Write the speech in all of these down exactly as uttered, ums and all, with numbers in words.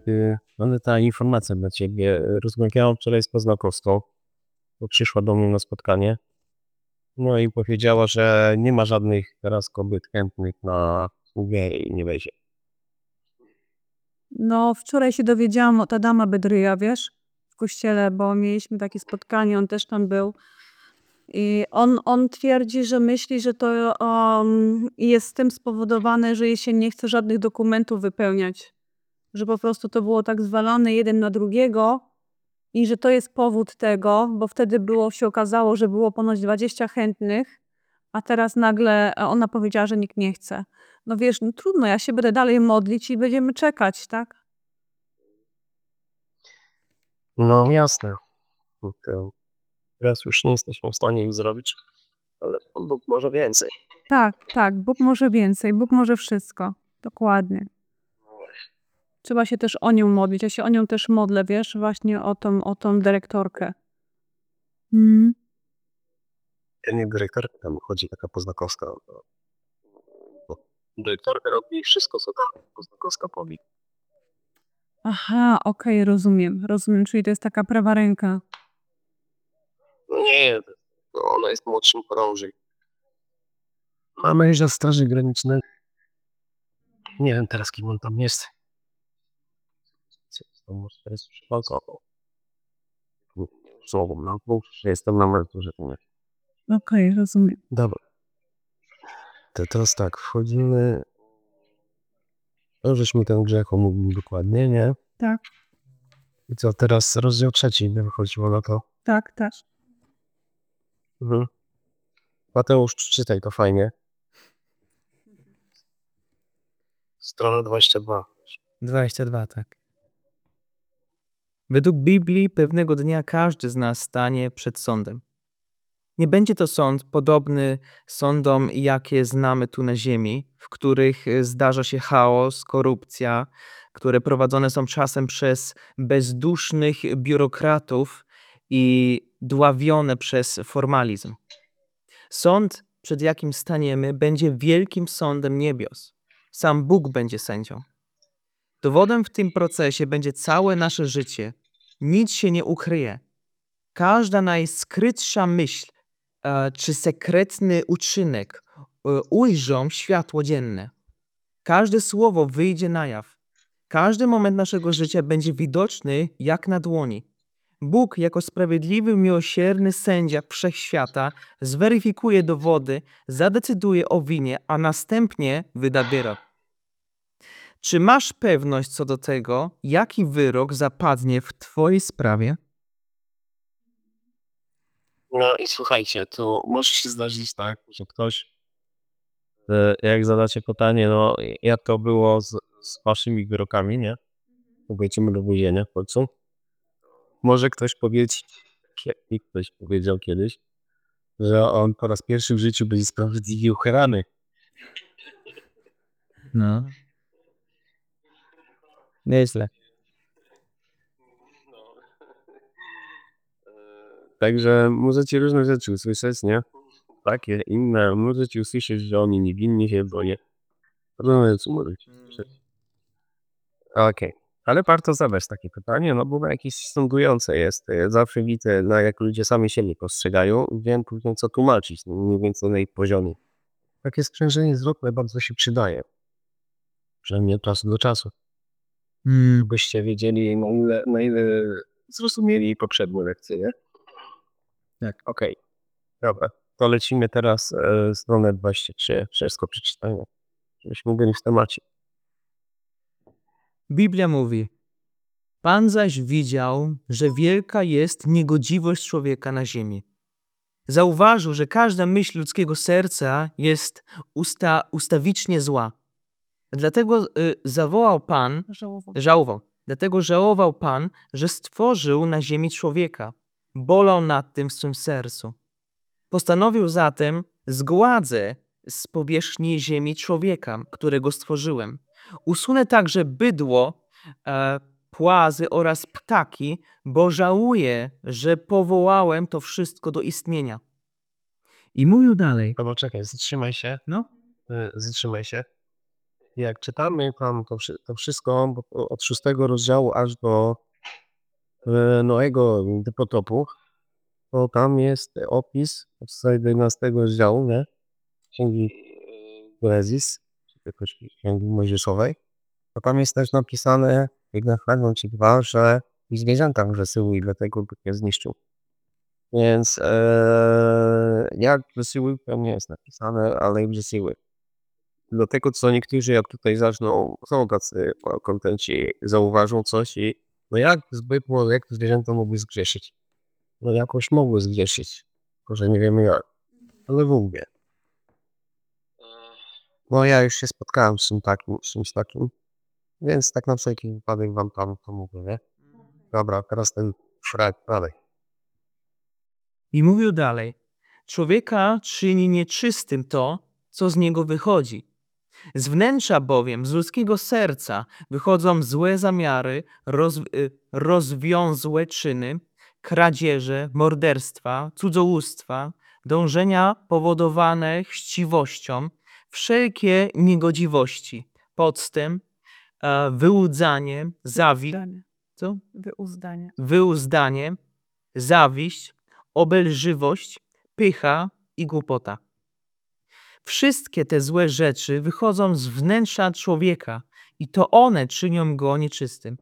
y, ale ta informacja dla ciebie. Rozmawiałam wczoraj z Poznakowską, bo przyszła do mnie na spotkanie. No i powiedziała, że nie ma żadnych teraz kobiet chętnych na sługę i nie weźmie. No, wczoraj się dowiedziałam od Adama Bedryja, wiesz, w kościele, bo mieliśmy takie spotkanie, on też tam był. I on, on twierdzi, że myśli, że to um, jest tym spowodowane, że jej się nie chce żadnych dokumentów wypełniać. Że po prostu to było tak zwalone jeden na drugiego i że to jest powód tego, bo wtedy było, się okazało, że było ponoć dwadzieścia chętnych, a teraz nagle ona powiedziała, że nikt nie chce. No wiesz, no trudno, ja się będę dalej modlić i będziemy czekać, tak? No jasne. To teraz już nie jesteśmy w stanie ich zrobić, ale Pan Bóg może więcej. Tak, tak, Bóg może więcej, Bóg może wszystko. Dokładnie. Trzeba się też o nią modlić. Ja się o nią też modlę, wiesz, właśnie o tą, o tą dyrektorkę. Mm. Ja nie dyrektorka, tam chodzi taka Poznakowska. No, bo dyrektorka robi wszystko, co ta Poznakowska powie. Aha, okej, rozumiem, rozumiem, czyli to jest taka prawa ręka. No nie, no ona jest młodszym chorążym. A męża Straży Granicznej. Nie wiem teraz, kim on tam jest. To może teraz już alkohol. Słową, no, bo już jestem na emeryturze. to nie. Okej, rozumiem. Dobra. To teraz tak, wchodzimy. No, żeśmy ten grzech omówili dokładnie, nie? Tak, I co, teraz rozdział trzeci, gdyby chodziło na to. tak, tak. Mhm. Mateusz, czytaj to fajnie. Strona dwadzieścia dwa. dwadzieścia dwa, tak. Według Biblii pewnego dnia każdy z nas stanie przed sądem. Nie będzie to sąd podobny sądom, jakie znamy tu na ziemi, w których zdarza się chaos, korupcja, które prowadzone są czasem przez bezdusznych biurokratów i dławione przez formalizm. Sąd, przed jakim staniemy, będzie wielkim sądem niebios. Sam Bóg będzie sędzią. Dowodem w tym procesie będzie całe nasze życie. Nic się nie ukryje. Każda najskrytsza myśl e, czy sekretny uczynek e, ujrzą światło dzienne. Każde słowo wyjdzie na jaw. Każdy moment naszego życia będzie widoczny jak na dłoni. Bóg jako sprawiedliwy, miłosierny sędzia wszechświata zweryfikuje dowody, zadecyduje o winie, a następnie wyda wyrok. Czy masz pewność co do tego, jaki wyrok zapadnie w twojej sprawie? No i słuchajcie, to może się zdarzyć tak, że ktoś, e, jak zadacie pytanie, no jak to było z, z waszymi wyrokami, nie? Powiedzmy do więzienia w końcu. Może ktoś powiedzieć, jak ktoś powiedział kiedyś, że on po raz pierwszy w życiu będzie sprawiedliwie ukarany. No. Nieźle. Także możecie różne rzeczy usłyszeć, nie? Takie, inne. Możecie usłyszeć, że oni niewinni się bronią. No, co możecie usłyszeć. Okej. Ale warto zadać takie pytanie, no bo jakieś sądujące jest. Ja zawsze widzę, no, jak ludzie sami siebie postrzegają, wiem później co tłumaczyć, no, mniej więcej na ich poziomie. Takie sprzężenie zwrotne bardzo się przydaje. Przynajmniej od czasu do czasu. Mm. Byście wiedzieli, na ile, na ile zrozumieli poprzednie lekcje, nie? Tak. Okej. Dobra. To lecimy teraz e, stronę dwadzieścia trzy. Wszystko przeczytania. Żebyśmy byli w temacie. Biblia mówi: Pan zaś widział, że wielka jest niegodziwość człowieka na ziemi. Zauważył, że każda myśl ludzkiego serca jest usta, ustawicznie zła. Dlatego y, zawołał Pan, Żałował. żałował, dlatego żałował Pan, że stworzył na ziemi człowieka. Bolał nad tym w swym sercu. Postanowił zatem: zgładzę z powierzchni ziemi człowieka, którego stworzyłem. Usunę także bydło, e, płazy oraz ptaki, bo żałuję, że powołałem to wszystko do istnienia. I mówił dalej. Albo czekaj, zatrzymaj się. No, E, Zatrzymaj się. jak czytamy tam to, wszy- to wszystko bo- od szóstego rozdziału aż do e, Noego do potopu, to tam jest opis od jedenastego rozdziału, nie? Księgi Genesis, czy jakoś księgi mojżeszowej. To tam jest też napisane, jak na fragment czy dwa, że i zwierzęta wysyły i dlatego Bóg je zniszczył. Więc e, jak wysyły, to nie jest napisane, ale i wysyły. Dlatego co niektórzy jak tutaj zaczną, są tacy kontenci, zauważą coś i no jak zwykło, jak te zwierzęta mogły zgrzeszyć? No jakoś mogły zgrzeszyć, tylko że nie wiemy jak. Ale w ogóle. No ja już się spotkałem z czymś takim, z czymś takim, więc tak na wszelki wypadek wam tam to mówię, nie? Dobra, teraz ten frag dalej. I mówił dalej: człowieka czyni nieczystym to, co z niego wychodzi. Z wnętrza bowiem, z ludzkiego serca wychodzą złe zamiary, roz, y, rozwiązłe czyny, kradzieże, morderstwa, cudzołóstwa, dążenia powodowane chciwością, wszelkie niegodziwości, podstęp, e, wyłudzanie, zawiść, Uzdanie. co? Wyuzdanie. wyuzdanie, zawiść, obelżywość, pycha i głupota. Wszystkie te złe rzeczy wychodzą z wnętrza człowieka i to one czynią go nieczystym.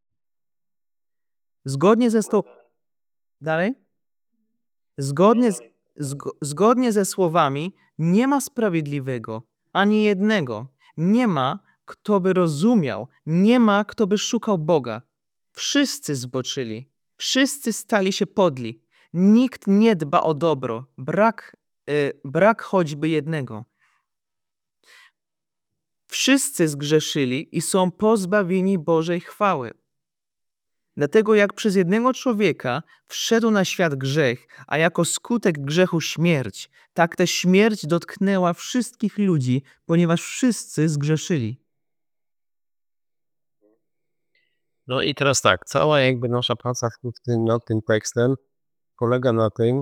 Zgodnie ze sto... Dalej? Zgodnie, z... Zgo... Zgodnie ze słowami nie ma sprawiedliwego, ani jednego. Nie ma, kto by rozumiał, nie ma, kto by szukał Boga. Wszyscy zboczyli, wszyscy stali się podli. Nikt nie dba o dobro, brak, y, brak choćby jednego. Wszyscy zgrzeszyli i są pozbawieni Bożej chwały. Dlatego jak przez jednego człowieka wszedł na świat grzech, a jako skutek grzechu śmierć, tak też śmierć dotknęła wszystkich ludzi, ponieważ wszyscy zgrzeszyli. No i teraz tak, cała jakby nasza praca w tym, nad tym tekstem polega na tym,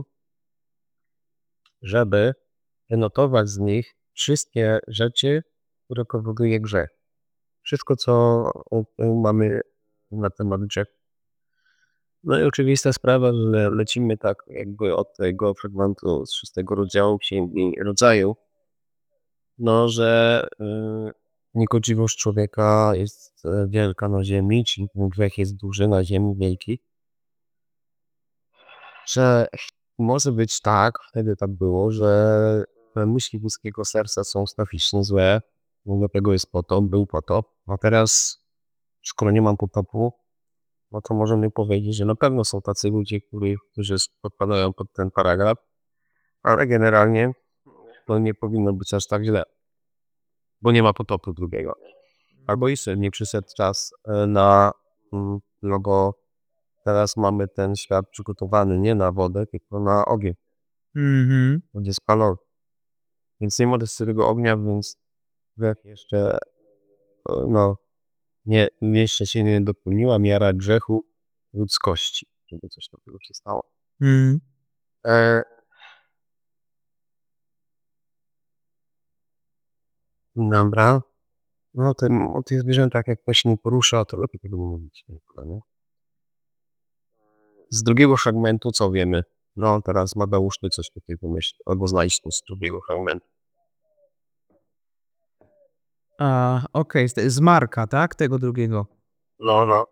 żeby wynotować z nich wszystkie rzeczy, które powoduje grzech. Wszystko, co o- o- mamy na temat grzechu. No i oczywista sprawa, że lecimy tak jakby od tego fragmentu z szóstego rozdziału Księgi Rodzaju, no, że y, niegodziwość człowieka jest e, wielka na ziemi, czyli ten grzech jest duży na ziemi, wielki. Że może być tak, wtedy tak było, że te myśli ludzkiego serca są straficznie złe, bo dlatego jest potop, był potop, a teraz, skoro nie mam potopu, no to możemy powiedzieć, że na pewno są tacy ludzie, którzy, którzy podpadają pod ten paragraf, ale generalnie to nie powinno być aż tak źle, bo nie ma potopu drugiego. Albo jeszcze nie przyszedł czas e, na, mm, no bo teraz mamy ten świat przygotowany nie na wodę, tylko na ogień. Mhm. Będzie spalony. Więc nie ma też tego ognia, więc grzech jeszcze, e, no, nie, jeszcze się nie dopełniła miara grzechu ludzkości, żeby coś takiego się stało. Mhm. E, dobra. No ten, o tych zwierzętach jak ktoś nie porusza, to lepiej tego mówić. Nie? Z drugiego fragmentu co wiemy? No teraz Mateusz ty coś tutaj pomyśl, albo znajdź to z drugiego fragmentu. A, okej, z- z Marka, tak? Tego drugiego. No, no.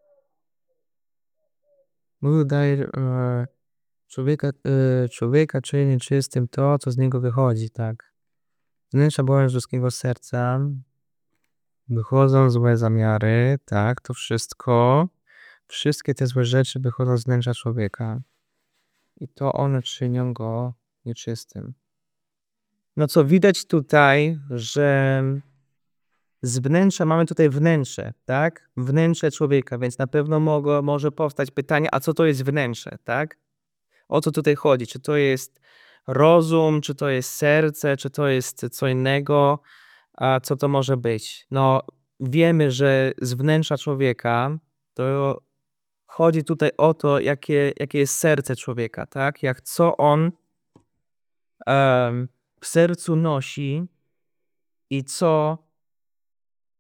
Mówił dalej, e, człowieka, e, człowieka czyni nieczystym to, co z niego wychodzi, tak. Z wnętrza bowiem z ludzkiego serca wychodzą złe zamiary, tak, to wszystko, wszystkie te złe rzeczy wychodzą z wnętrza człowieka. I to one czynią go nieczystym. No co widać tutaj, że z wnętrza mamy tutaj wnętrze, tak? Wnętrze człowieka, więc na pewno mogło, może powstać pytanie, a co to jest wnętrze, tak? O co tutaj chodzi? Czy to jest rozum, czy to jest serce, czy to jest co innego? A co to może być? No, wiemy, że z wnętrza człowieka to chodzi tutaj o to, jakie, jakie jest serce człowieka, tak? Jak co on em, w sercu nosi i co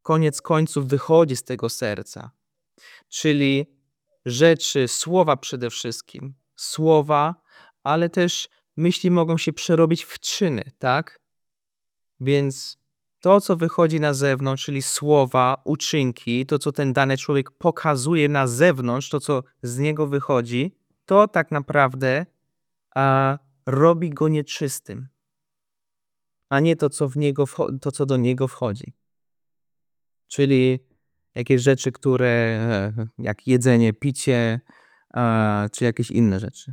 koniec końców wychodzi z tego serca. Czyli rzeczy, słowa przede wszystkim. Słowa, ale też myśli mogą się przerobić w czyny, tak? Więc to, co wychodzi na zewnątrz, czyli słowa, uczynki, to, co ten dany człowiek pokazuje na zewnątrz, to, co z niego wychodzi, to tak naprawdę a, robi go nieczystym, a nie to, co w niego wcho- to, co do niego wchodzi. Czyli jakieś rzeczy, które, e, jak jedzenie, picie, a, czy jakieś inne rzeczy.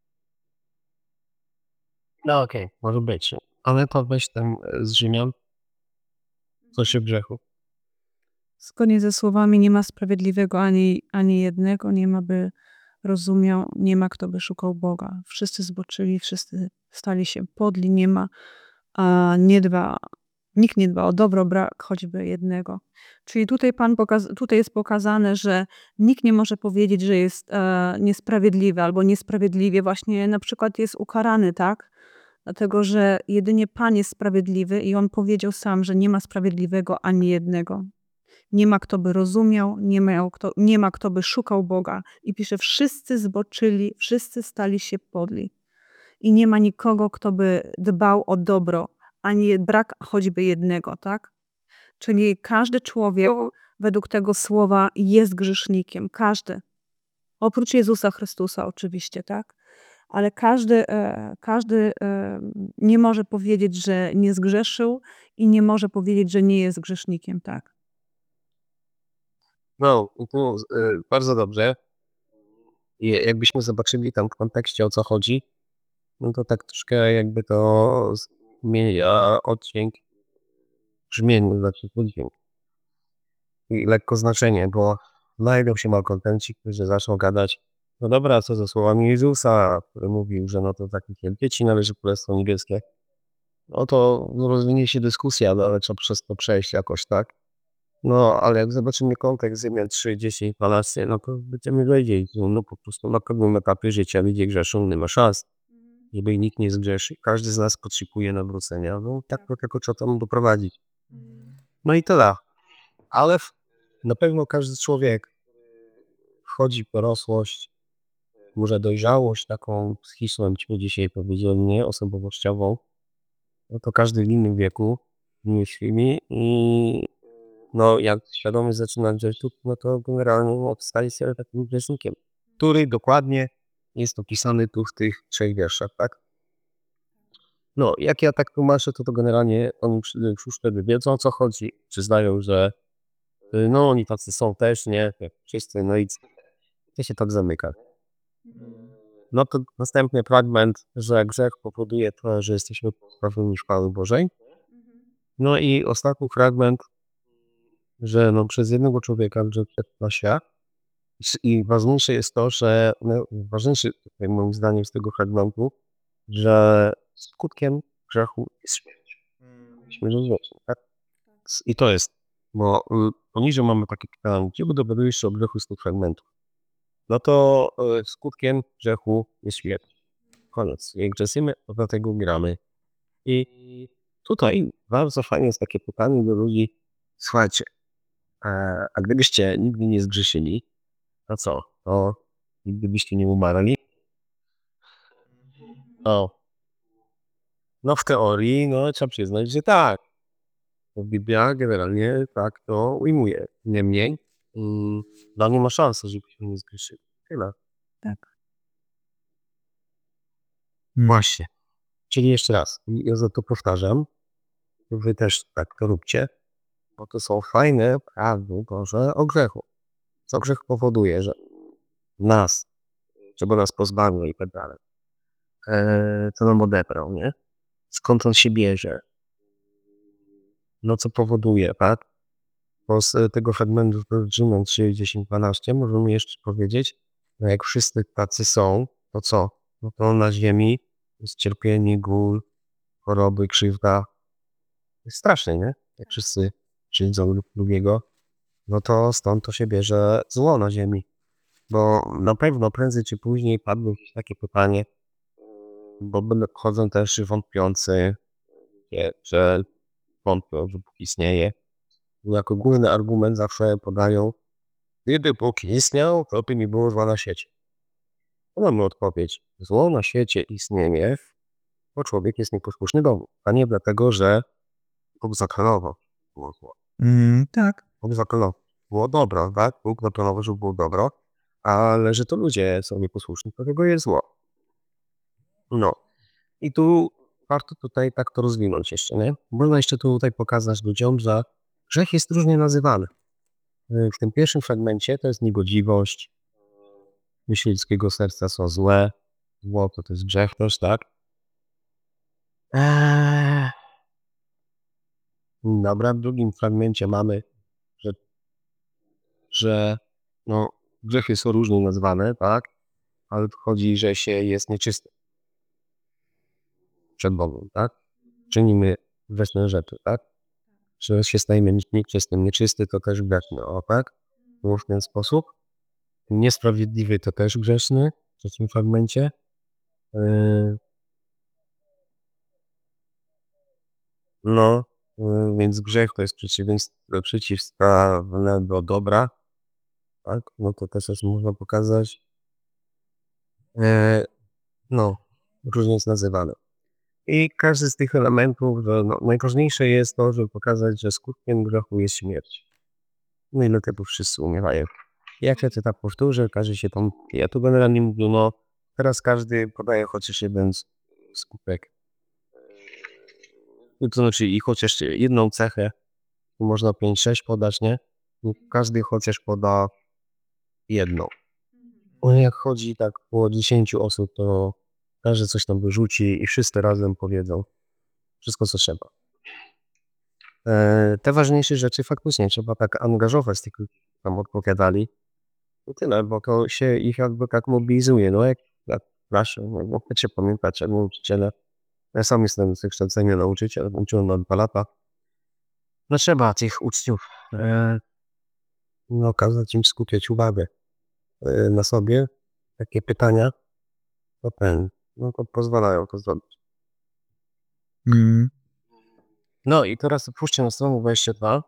No okej, może być. Ale to weź tam e, z Rzymian, co się grzechu. Zgodnie ze słowami nie ma sprawiedliwego ani, ani jednego, nie ma by rozumiał, nie ma kto by szukał Boga. Wszyscy zboczyli, wszyscy stali się podli, nie ma, a nie dba, nikt nie dba o dobro, brak choćby jednego. Czyli tutaj, Pan pokaz, tutaj jest pokazane, że nikt nie może powiedzieć, że jest e, niesprawiedliwy albo niesprawiedliwie właśnie na przykład jest ukarany, tak? Dlatego, że jedynie Pan jest sprawiedliwy i On powiedział sam, że nie ma sprawiedliwego ani jednego. Nie ma kto by rozumiał, nie ma kto, nie ma kto by szukał Boga. I pisze, wszyscy zboczyli, wszyscy stali się podli. I nie ma nikogo, kto by dbał o dobro, ani brak choćby jednego, tak? Czyli każdy człowiek według tego słowa jest grzesznikiem. Każdy. Oprócz Jezusa Chrystusa oczywiście, tak? Ale każdy, e, każdy e, nie może powiedzieć, że nie zgrzeszył i nie może powiedzieć, że nie jest grzesznikiem, tak? No, i tu e, bardzo dobrze. I jakbyśmy zobaczyli tam w kontekście, o co chodzi, no to tak troszkę jakby to zmienia oddźwięk w brzmieniu, znaczy wydźwięk. I lekko znaczenie, bo znajdą się malkontenci, którzy zaczną gadać, no dobra, co ze słowami Jezusa, który mówił, że no to takich jak dzieci należy Królestwo Niebieskie. No to rozwinie się dyskusja, no ale trzeba przez to przejść jakoś, tak? No, ale jak zobaczymy kontekst Rzymian trzy, dziesięć, dwanaście, no to będziemy wiedzieć, że no po prostu na pewnym etapie życia ludzie grzeszą, nie ma szans, żeby nikt nie zgrzeszy. Każdy z nas potrzebuje nawrócenia, no tak to tylko trzeba tam doprowadzić. No i tyle. Ale w- na pewno każdy człowiek wchodzi w dorosłość, może dojrzałość taką psychiczną, byśmy dzisiaj powiedzieli, nie osobowościową, no to każdy w innym wieku, myślimy i no jak świadomie zaczyna grzeszyć, no to generalnie no, staje się takim grzesznikiem, który dokładnie jest opisany tu w tych trzech wierszach, tak? No, jak ja tak tłumaczę, to to generalnie oni już już wtedy wiedzą, o co chodzi, przyznają, że y, no oni tacy są też, nie? Jak wszyscy, no i to się tak zamyka. No to następny fragment, że grzech powoduje to, że jesteśmy pozbawieni chwały Bożej. No i ostatni fragment, że no przez jednego człowieka grzech wszedł na świat. I ważniejsze jest to, że no, ważniejsze tutaj moim zdaniem z tego fragmentu, że skutkiem grzechu jest śmierć. Śmierć wieczna, tak? I to jest, bo y, poniżej mamy takie pytanie, gdzie dowiadujesz się o grzechu z tych fragmentów? No to y, skutkiem grzechu jest śmierć. Koniec. Jak grzeszymy, to dlatego umieramy. I tutaj bardzo fajnie jest takie pytanie do ludzi, słuchajcie, a, a gdybyście nigdy nie zgrzeszyli, to co? To nigdy byście nie umarli? O. No w teorii, no trzeba przyznać, że tak. Bo Biblia generalnie tak to ujmuje. Niemniej, mm, no nie ma szansy, żebyśmy nie zgrzeszyli. Tyle. Tak. Właśnie. Czyli jeszcze raz, ja za to powtarzam, wy też tak to róbcie, bo to są fajne prawdy Boże o grzechu. Co grzech powoduje, że nas, żeby nas pozbawił i tak dalej. Eee, co nam odebrał, nie? Skąd on się bierze? No co powoduje, tak? Bo z tego fragmentu Rzymian trzy, dziesięć, dwanaście możemy jeszcze powiedzieć, no jak wszyscy tacy są, to co? No to na ziemi jest cierpienie, ból, choroby, krzywda. Jest strasznie, nie? Jak wszyscy krzywdzą lub drugiego, no to stąd to się bierze zło na ziemi. Bo na pewno prędzej czy później padło jakieś takie pytanie, bo będą- chodzą też wątpiący, wie, że wątpią, że Bóg istnieje. jako główny argument zawsze podają, gdyby Bóg istniał, to by nie było zła na świecie. To mamy odpowiedź. Zło na świecie istnieje, bo człowiek jest nieposłuszny Bogu, a nie dlatego, że Bóg zaplanował było zło. Mm, tak. Bóg zaplanował. Było dobro, tak? Bóg zaplanował, że było dobro, ale że to ludzie są nieposłuszni, dlatego jest zło. No. I tu warto tutaj tak to rozwinąć jeszcze, nie? Można jeszcze tutaj pokazać ludziom, że grzech jest różnie nazywany. W tym pierwszym fragmencie to jest niegodziwość, myśli ludzkiego serca są złe, zło to, to jest grzech też, tak? Eee. Dobra, w drugim fragmencie mamy, że, że no, grzechy są różnie nazwane, tak? Ale tu chodzi, że się jest nieczysty przed Bogiem, tak? Czynimy grzeszne rzeczy, tak? Że się stajemy nieczystym. Nieczysty to też grzeszny, o tak? W ten sposób. Niesprawiedliwy to też grzeszny w trzecim fragmencie. Yy. No, yy, więc grzech to jest przeciwieństwo, przeciwstawne do dobra, tak? No to też jest można pokazać. Yy, no, różnie jest nazywane. I każdy z tych elementów, że no, najważniejsze jest to, żeby pokazać, że skutkiem grzechu jest śmierć. No i dlatego wszyscy umierają. Jak się to tak powtórzę, każdy się tam... Ja tu generalnie mówię, no teraz każdy podaje chociaż jeden skutek. To znaczy i chociaż jedną cechę, można pięć sześć podać, nie? Każdy chociaż poda jedną. No jak chodzi tak około dziesięciu osób, to każdy coś tam wyrzuci i wszyscy razem powiedzą wszystko, co trzeba. E, te ważniejsze rzeczy faktycznie trzeba tak angażować, tych, którzy tam odpowiadali. I tyle, bo to się ich jakby tak mobilizuje. No jak tak, proszę, no, no chcecie pamiętać, jak nauczyciele. Ja sam jestem z wykształcenia nauczyciel, uczyłem na dwa lata. No trzeba tych uczniów e, no, kazać im skupiać uwagę e, na sobie. Takie pytania, to ten, no to pozwalają to zrobić. Mm. No i teraz puśćcie na stronę dwadzieścia dwa.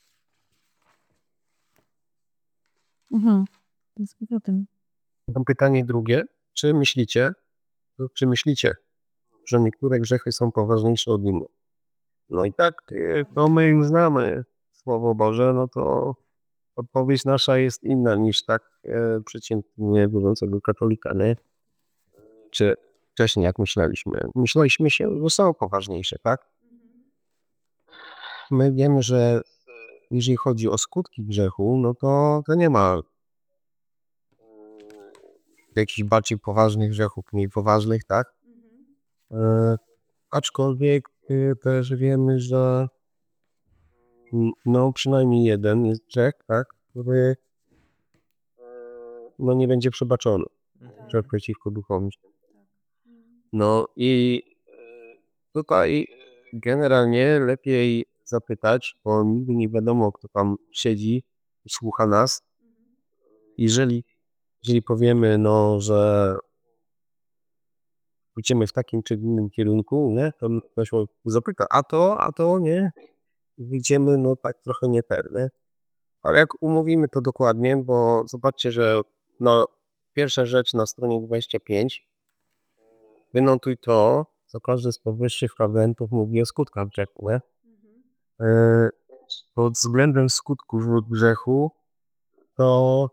Mhm. To jest o tym. Tam pytanie drugie. Czy myślicie, czy myślicie, że niektóre grzechy są poważniejsze od innych? No i tak, y, to my już znamy Słowo Boże, no to odpowiedź nasza jest inna niż tak e, przeciętnie mówiącego katolika, nie? Czy wcześniej jak myśleliśmy? Myśleliśmy się, że są poważniejsze, tak? My wiemy, że jeżeli chodzi o skutki grzechu, no to, to nie ma jakichś bardziej poważnych grzechów, mniej poważnych, tak? E, aczkolwiek y, też wiemy, że n- no przynajmniej jeden jest grzech, tak? Który no nie będzie przebaczony. Grzech przeciwko duchowi. No i e, tutaj generalnie lepiej zapytać, bo nigdy nie wiadomo, kto tam siedzi i słucha nas. Jeżeli, jeżeli powiemy, no, że pójdziemy w takim czy innym kierunku, nie, to ktoś zapyta, a to, a to nie, idziemy, no tak trochę nie fair, nie? Ale jak umówimy to dokładnie, bo zobaczcie, że no, pierwsza rzecz na stronie dwadzieścia pięć, wynotuj to, co każdy z powyższych fragmentów mówi o skutkach grzechu, nie? E, pod względem skutków grzechu, to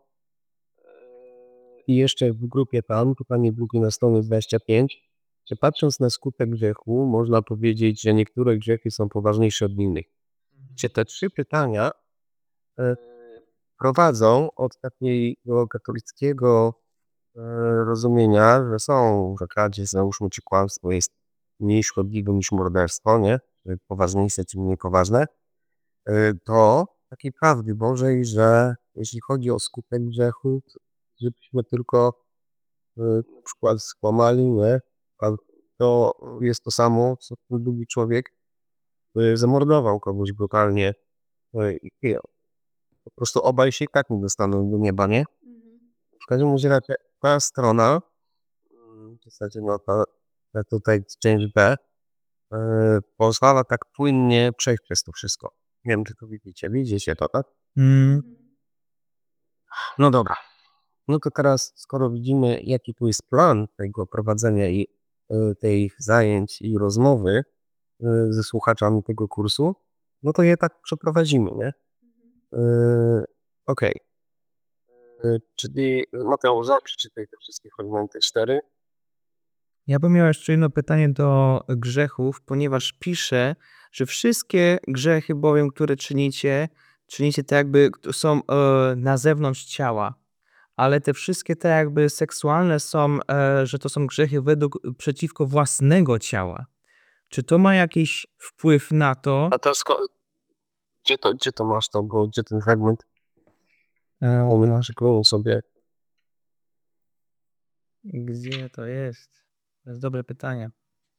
i jeszcze w grupie tam, pytanie drugie na stronie dwadzieścia pięć, że patrząc na skutek grzechu, można powiedzieć, że niektóre grzechy są poważniejsze od innych. Czy te trzy pytania e, prowadzą od takiego katolickiego e, rozumienia, że są, że kradzież, załóżmy, czy kłamstwo jest mniej szkodliwe niż morderstwo, nie? Że poważniejsze, czy mniej poważne, e, do takiej prawdy Bożej, że jeśli chodzi o skutek grzechu, to żebyśmy tylko e, na przykład skłamali, nie? A to jest to samo, co ten drugi człowiek, który zamordował kogoś brutalnie e, i i po prostu obaj się i tak nie dostaną do nieba, nie? W każdym razie ta, ta strona, mm, w zasadzie no ta, ta tutaj część B, e, pozwala tak płynnie przejść przez to wszystko. Nie wiem, czy to widzicie. Widzicie to, tak? Mm. No dobra. No to teraz, skoro widzimy, jaki tu jest plan tego prowadzenia i y, tych zajęć i rozmowy y, ze słuchaczami tego kursu, no to je tak przeprowadzimy, nie? Y, Okej. Y, Czyli Mateusz, przeczytaj te wszystkie fragmenty cztery. Ja bym miał jeszcze jedno pytanie do grzechów, ponieważ pisze, że wszystkie grzechy bowiem, które czynicie, czynicie tak jakby k- są e, na zewnątrz ciała, ale te wszystkie te jakby seksualne są, e, że to są grzechy według przeciwko własnego ciała. Czy to ma jakiś wpływ na to? A to sko- gdzie to, gdzie to masz to, bo gdzie ten fragment? E, Pominasz go sobie. Gdzie to jest? To jest dobre pytanie.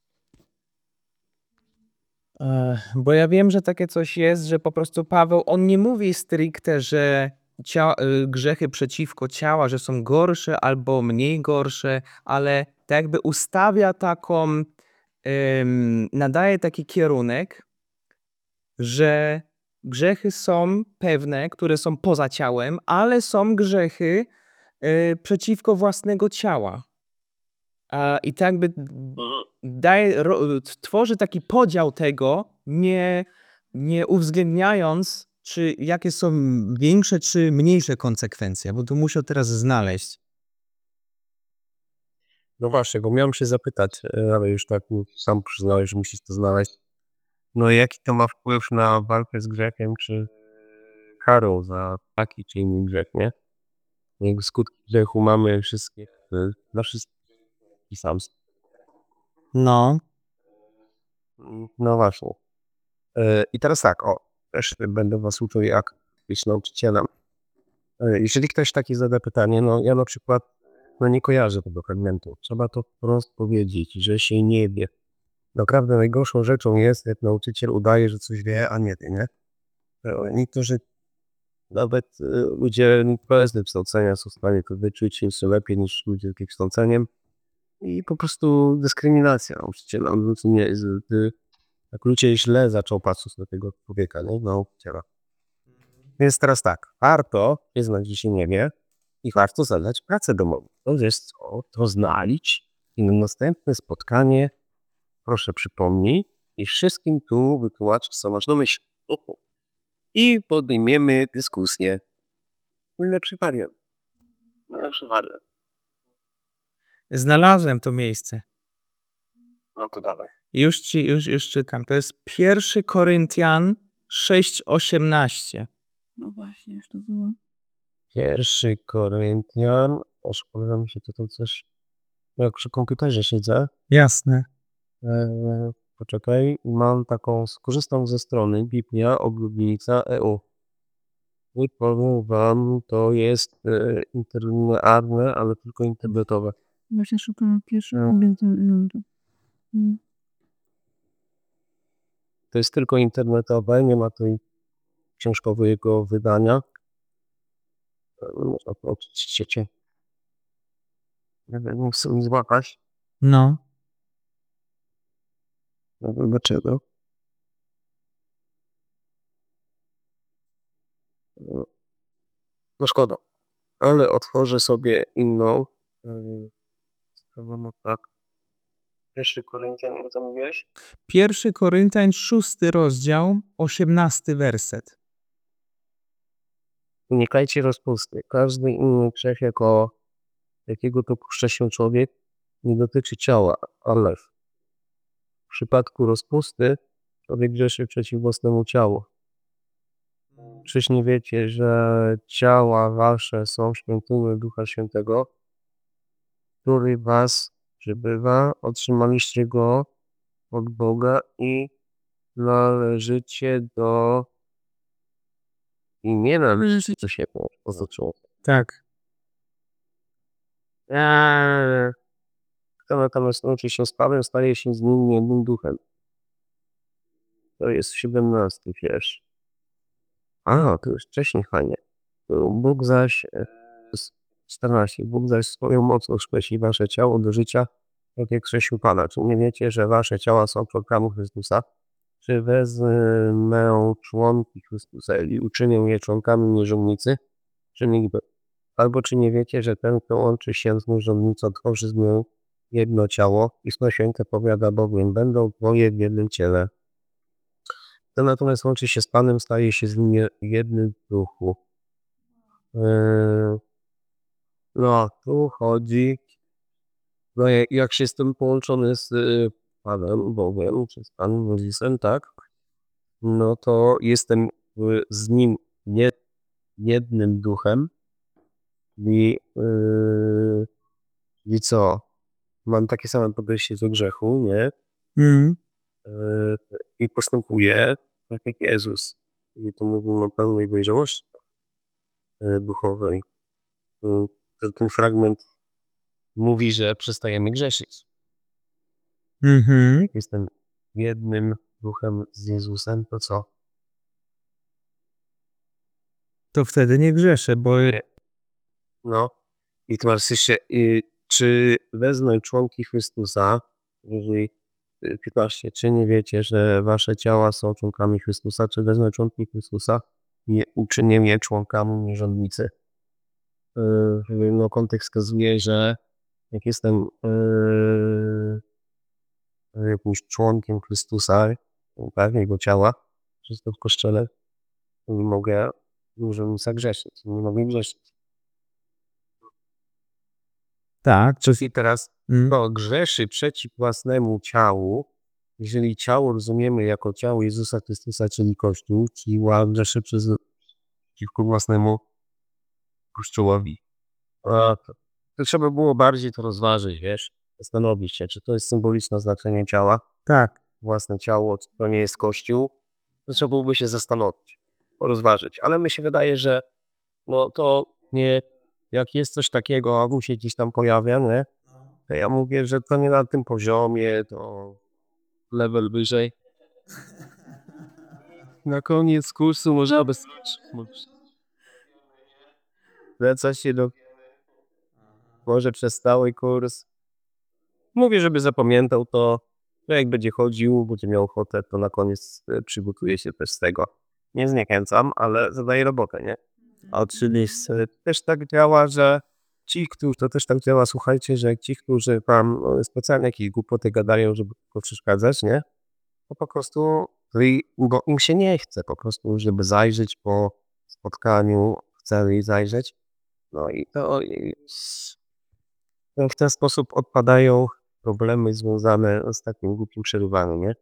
E, Bo ja wiem, że takie coś jest, że po prostu Paweł, on nie mówi stricte, że cia, y, grzechy przeciwko ciała, że są gorsze albo mniej gorsze, ale tak jakby ustawia taką, ym, nadaje taki kierunek, że grzechy są pewne, które są poza ciałem, ale są grzechy y, przeciwko własnego ciała. A, I tak jakby daje, ro, tworzy taki podział tego, nie, nie uwzględniając, czy jakie są większe czy mniejsze konsekwencje, bo tu muszę teraz znaleźć. No właśnie, bo miałem się zapytać, e, ale już tak mi sam przyznałeś, że musisz to znaleźć. No jaki to ma wpływ na walkę z grzechem, czy karą za taki czy inny grzech, nie? Jakby skutki grzechu mamy wszystkie, e, dla wszystkich i sam. No. Mm, No właśnie. E, I teraz tak, o, też będę was uczył, jak być nauczycielem. E, Jeżeli ktoś taki zada pytanie, no ja na przykład no nie kojarzę tego fragmentu. Trzeba to wprost powiedzieć, że się nie wie. Naprawdę najgorszą rzeczą jest, jak nauczyciel udaje, że coś wie, a nie wie, nie? E, Niektórzy, nawet e, ludzie bez wykształcenia są w stanie to wyczuć jeszcze lepiej niż ludzie z wykształceniem. I po prostu dyskryminacja nauczyciela. On nie, z- ty- tak ludzie źle zaczął patrzeć na tego człowieka, nie? Nauczyciela. Więc teraz tak, warto przyznać, że się nie wie i warto zadać pracę domową. To jest co? To znalić i na następne spotkanie proszę przypomnij i wszystkim tu wytłumacz, co masz na myśli. I podejmiemy dyskusję. Lepszy wariant. Lepszy wariant. Znalazłem to miejsce. No to dawaj. Już ci, już, już czytam. To jest pierwszy Koryntian sześć osiemnaście. No właśnie, już to było. Pierwszy Koryntian. Aż podoba mi się to, to coś. Jak przy komputerze siedzę. Jasne. E, poczekaj. Mam taką, skorzystam ze strony Biblia Oblubienica kropka e u. I powiem wam, to jest e, interlinearne, ale tylko internetowe. Właśnie szukam pierwszego, No. więc... mm, to- mm. To jest tylko internetowe, nie ma tutaj książkowego wydania. E, Można to oczywiście. Nie wiem, nie chcę złapać. No. No, dlaczego? No, no szkoda. Ale otworzę sobie inną. Yy, no tak. Pierwszy Koryntian, co mówiłeś? Pierwszy Koryntian szósty rozdział, osiemnasty werset. Unikajcie rozpusty. Każdy inny grzech, jako, jakiego dopuszcza się człowiek, nie dotyczy ciała, ale w przypadku rozpusty człowiek grzeszy przeciw własnemu ciału. Czyż nie wiecie, że ciała wasze są świątynią Ducha Świętego, który was przybywa, otrzymaliście go od Boga i należycie do... i nie należycie do siebie, oznaczyło. Tak. Eee, Kto natomiast łączy się z Pawłem, staje się z nim jednym duchem. To jest siedemnasty wiersz. A, to już wcześniej fajnie. Bóg zaś, e, s- czternaście. Bóg zaś swoją mocą skrzesi wasze ciało do życia, tak jak krzesił Pana. Czy nie wiecie, że wasze ciała są programu Chrystusa? czy wezmę członki Chrystusa i uczynię je członkami mierządnicy, czy nie, albo czy nie wiecie, że ten, kto łączy się z mierządnicą, tworzy z nią jedno ciało. Pismo Święte powiada bowiem, będą dwoje w jednym ciele. Kto natomiast łączy się z Panem, staje się z nim je- jednym w duchu. Yy, No, tu chodzi, no jak, jak się jestem połączony z y, Panem Bogiem, czy z Panem Jezusem, tak? No to jestem y, z Nim nie, jednym duchem i, yy, i co? Mam takie same podejście do grzechu, nie? Mm. Yy, I postępuję tak jak Jezus. I to mówimy o pełnej dojrzałości yy, duchowej. Yy, ten- ten fragment mówi, że przestajemy grzeszyć. Mhm. Jak jestem jednym duchem z Jezusem, to co? To wtedy nie grzeszę, bo No. I teraz jeszcze, y, czy wezmę członki Chrystusa, jeżeli y, piętnaście, czy nie wiecie, że wasze ciała są członkami Chrystusa, czy wezmę członki Chrystusa i uczynię je członkami mierządnicy? Y, No kontekst wskazuje, że jak jestem y, jakimś członkiem Chrystusa, tak, jego ciała, czy jestem w kościele, to nie mogę, możemy zagrzeszyć, nie mogę grzeszyć. tak, czy I teraz mm. kto grzeszy przeciw własnemu ciału, jeżeli ciało rozumiemy jako ciało Jezusa Chrystusa, czyli Kościół, czyli grzeszy przez, przeciwko własnemu Kościołowi. A, to, to trzeba było bardziej to rozważyć, wiesz, zastanowić się, czy to jest symboliczne znaczenie ciała, tak. własne ciało, czy to nie jest Kościół, to trzeba byłoby się zastanowić, rozważyć. Ale mi się wydaje, że no to nie, jak jest coś takiego, a się gdzieś tam pojawia, nie? To ja mówię, że to nie na tym poziomie, to level wyżej. Na koniec kursu można bez wlecać się do może przez cały kurs. Mówię, żeby zapamiętał to, że jak będzie chodził, będzie miał ochotę, to na koniec e, przygotuje się też z tego. Nie zniechęcam, ale zadaję robotę, nie? A czyli s- też tak działa, że ci, którzy, to też tak działa, słuchajcie, że ci, którzy tam no, specjalnie jakieś głupoty gadają, żeby tylko przeszkadzać, nie? To po prostu, i- bo im się nie chce po prostu, żeby zajrzeć po spotkaniu, chce zajrzeć. No i to i s- w ten sposób odpadają problemy związane z takim głupim przerywaniem, nie?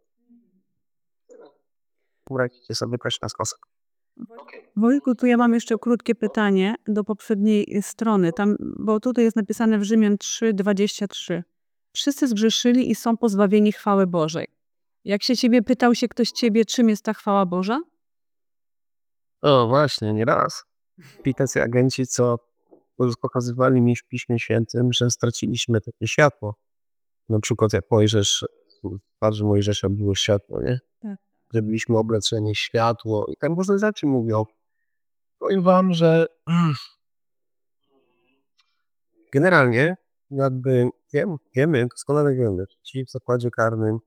Poradzicie sobie też na sposób. Wojtku, tu ja mam jeszcze krótkie pytanie do poprzedniej strony, tam, bo tutaj jest napisane w Rzymian trzy, dwadzieścia trzy. Wszyscy zgrzeszyli i są pozbawieni chwały Bożej. Jak się ciebie pytał się ktoś ciebie, czym jest ta chwała Boża? O, właśnie, nie raz. I tacy agenci, co pokazywali mi w Piśmie Świętym, że straciliśmy takie światło. Na przykład jak Mojżesz, w twarzy Mojżesza było światło, nie? Tak. Że byliśmy obleczeni w światło i tam różne rzeczy mówią. Powiem wam, że generalnie jakby wiem, wiemy, doskonale wiemy, że ci w zakładzie karnym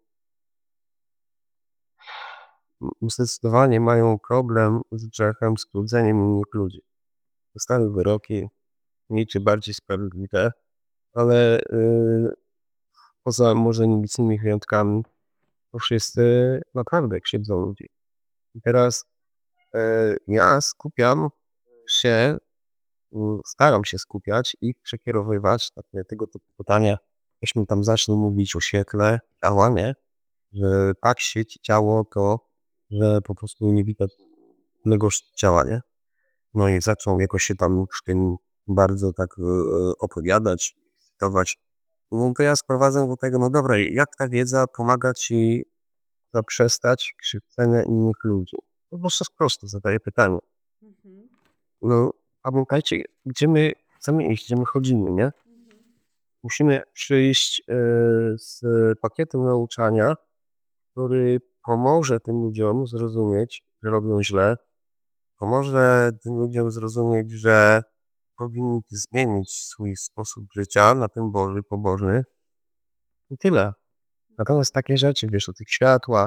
m, zdecydowanie mają problem z grzechem, z krudzeniem innych ludzi. Dostały wyroki mniej czy bardziej sprawiedliwe, ale yy, poza może nielicznymi wyjątkami to wszyscy naprawdę krzywdzą ludzi. I teraz e, ja skupiam się, mm, staram się skupiać i przekierowywać takie tego typu pytania, jeśli tam zacznę mówić o świetle ciała, nie? Że tak świeci ciało to, że po prostu nie widać innego ciała, nie? No i zaczął jakoś się tam w tym bardzo tak e, opowiadać, cytować. No to ja sprowadzę do tego, no dobra, jak ta wiedza pomaga ci zaprzestać krzywdzenia innych ludzi? No bo po prostu zadaję pytanie. No, pamiętajcie, gdzie my chcemy iść, gdzie my chodzimy, nie? Musimy przyjść e, z pakietem nauczania, który pomoże tym ludziom zrozumieć, że robią źle, pomoże tym ludziom zrozumieć, że powinni zmienić swój sposób życia na ten Boży, pobożny i tyle. Natomiast takie rzeczy, wiesz, o tych światłach,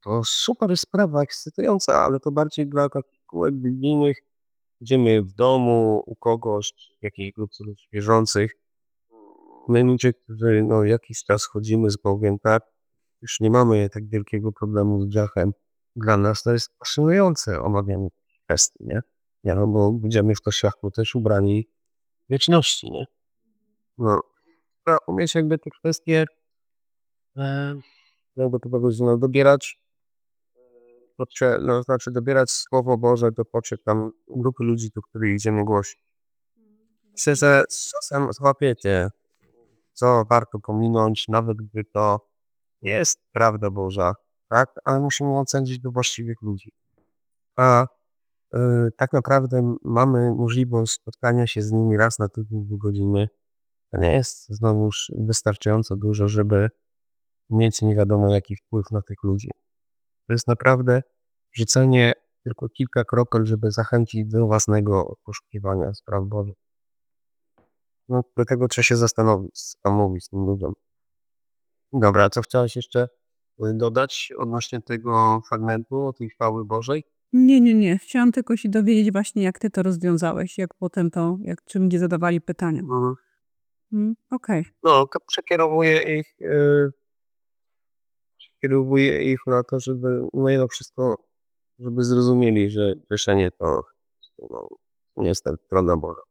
to super sprawa, ekscytująca, ale to bardziej dla takich kółek biblijnych. Idziemy w domu, u kogoś, jakiejś grupy ludzi wierzących. My ludzie, którzy no, jakiś czas chodzimy z Bogiem, tak, już nie mamy tak wielkiego problemu z grzechem. Dla nas to jest pasjonujące omawianie kwestii, nie? Nie, no bo będziemy w kościołach też ubrani wieczności, nie? No, trzeba umieć jakby te kwestie, e, jakby to powiedzieć, no, dobierać, potrze- no, znaczy dobierać Słowo Boże do potrzeb tam grupy ludzi, do których idziemy głosić. Myślę, że z czasem złapiecie, co warto pominąć, nawet gdy to jest prawda Boża, tak? Ale musimy ocenić do właściwych ludzi. A y, tak naprawdę mamy możliwość spotkania się z nimi raz na tydzień, dwie godziny. To nie jest znowuż wystarczająco dużo, żeby mieć nie wiadomo jaki wpływ na tych ludzi. To jest naprawdę rzucenie tylko kilka kropel, żeby zachęcić do własnego poszukiwania spraw Bożych. No, do tego trzeba się zastanowić, zamówić tym ludziom. Dobra, co chciałeś jeszcze y, dodać odnośnie tego fragmentu o tej chwały Bożej? Nie, nie, nie. Chciałam tylko się dowiedzieć właśnie, jak ty to rozwiązałeś, jak potem to, jak czym nie zadawali pytania. Mhm. Mm, Okej. No, to przekierowuję ich, y, przekierowuję ich na to, żeby no wszystko, żeby zrozumieli, że grzeszenie to no, nie jest ta strona Boża.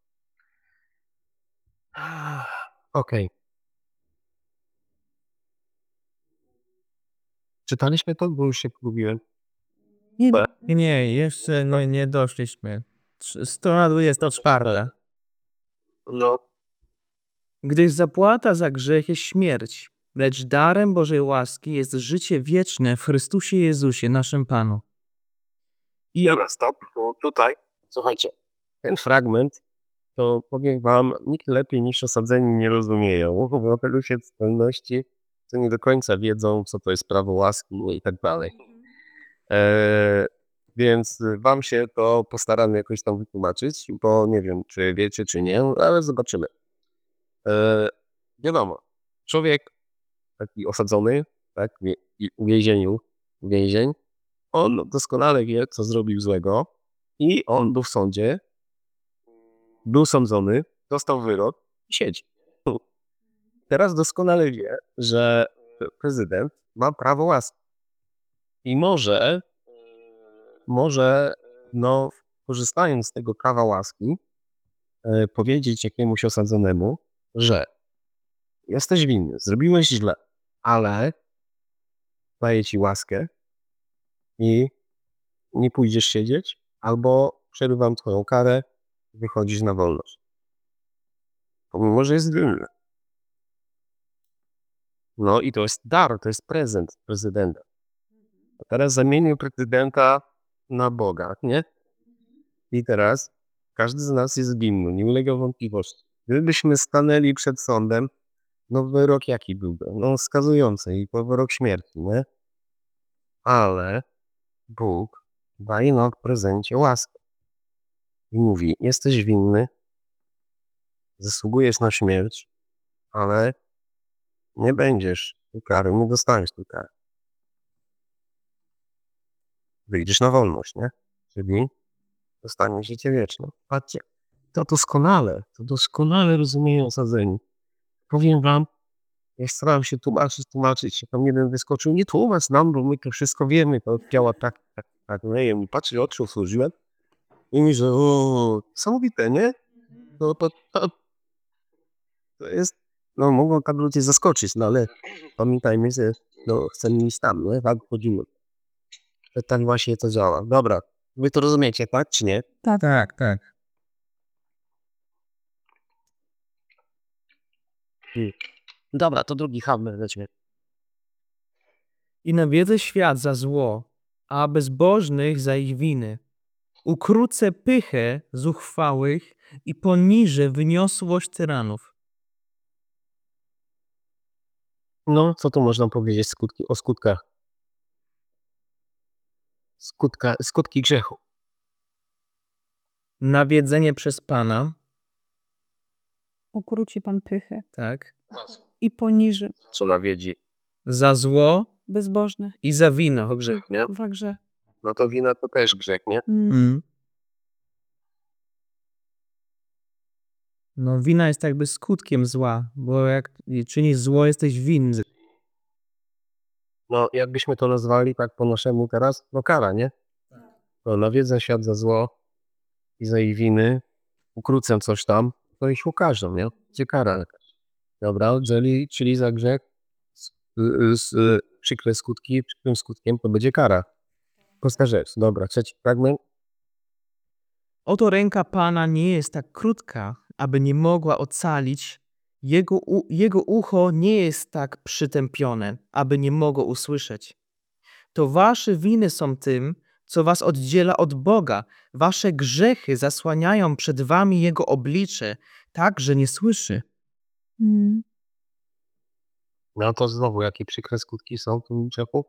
Okej. Czytaliśmy to, bo już się pogubiłem. Nie, Nie, nie, jeszcze no, nie doszliśmy. Trz- Strona dwudziesta czwarta. No, Gdyż zapłata za grzech jest śmierć, lecz darem Bożej łaski jest życie wieczne w Chrystusie Jezusie, naszym Panu. i dobra, stop, bo tutaj, słuchajcie, ten fragment, to powiem wam, nikt lepiej niż osadzeni nie rozumieją, bo w ludzie w zupełności to nie do końca wiedzą, co to jest prawo łaski i tak dalej. E, więc wam się to postaramy jakoś tam wytłumaczyć, bo nie wiem, czy wiecie, czy nie, ale zobaczymy. E, wiadomo, człowiek taki osadzony, tak, w wie- w więzieniu, więzień, on doskonale wie, co zrobił złego i on był w sądzie, był sądzony, dostał wyrok i siedzi. Teraz doskonale wie, że prezydent ma prawo łaski i może, może, no, korzystając z tego prawa łaski, e, powiedzieć jakiemuś osadzonemu, że jesteś winny, zrobiłeś źle, ale daję ci łaskę i nie pójdziesz siedzieć, albo przerywam twoją karę, wychodzisz na wolność. Pomimo, że jest winny. No i to jest dar, to jest prezent prezydenta. A teraz zamienił prezydenta na Boga, nie? I teraz każdy z nas jest winny, nie ulega wątpliwości. Gdybyśmy stanęli przed sądem, no wyrok jaki byłby? No skazujący i to wyrok śmierci, nie? Ale Bóg daje nam w prezencie łaskę. I mówi, jesteś winny, zasługujesz na śmierć, ale nie będziesz tej kary, nie dostaniesz tej kary. Wyjdziesz na wolność, nie? Czyli dostaniesz życie wieczne. Patrzcie, to doskonale, to doskonale rozumieją osadzeni. Powiem wam, ja starałem się tłumaczyć, tłumaczyć, się tam jeden wyskoczył, nie tłumacz nam, bo my to wszystko wiemy, to działa tak, tak, tak. No ja mi patrzy, oczy otworzyłem i mi, że o, niesamowite, nie? No to, to, to jest, no mogą tam ludzie zaskoczyć, no ale pamiętajmy, że no, chcemy iść tam, no tak chodzimy. Że tak właśnie to działa. Dobra, wy to rozumiecie, tak czy nie? tak. Tak, tak. Dobra, to drugi hammer lecimy. I nawiedzę świat za zło, a bezbożnych za ich winy. Ukrócę pychę zuchwałych i poniżę wyniosłość tyranów. No, co tu można powiedzieć skutki, o skutkach? Skutka, skutki grzechu. Nawiedzenie przez Pana, Ukróci pan pychę tak, i poniży. Co nawiedzi? za zło bezbożny. I za wino. To grzech, nie? Także. No to wina to też grzech, nie? Mm. Mm. No wina jest jakby skutkiem zła, bo jak czynisz zło, jesteś winny. No jakbyśmy to nazwali tak po naszemu teraz, no kara, nie? No nawiedza świat za zło i za jej winy, ukrócę coś tam, to ich ukażą, nie? Gdzie kara jakaś. Dobra, czyli, czyli za grzech z, z, z przykre skutki, przykrym skutkiem to będzie kara. Prosta rzecz. Dobra, trzeci fragment. Oto ręka Pana nie jest tak krótka, aby nie mogła ocalić. Jego, u, jego ucho nie jest tak przytępione, aby nie mogło usłyszeć. To wasze winy są tym, co was oddziela od Boga. Wasze grzechy zasłaniają przed wami Jego oblicze, tak, że nie słyszy. Mm. No to znowu, jakie przykre skutki są w tym grzechu?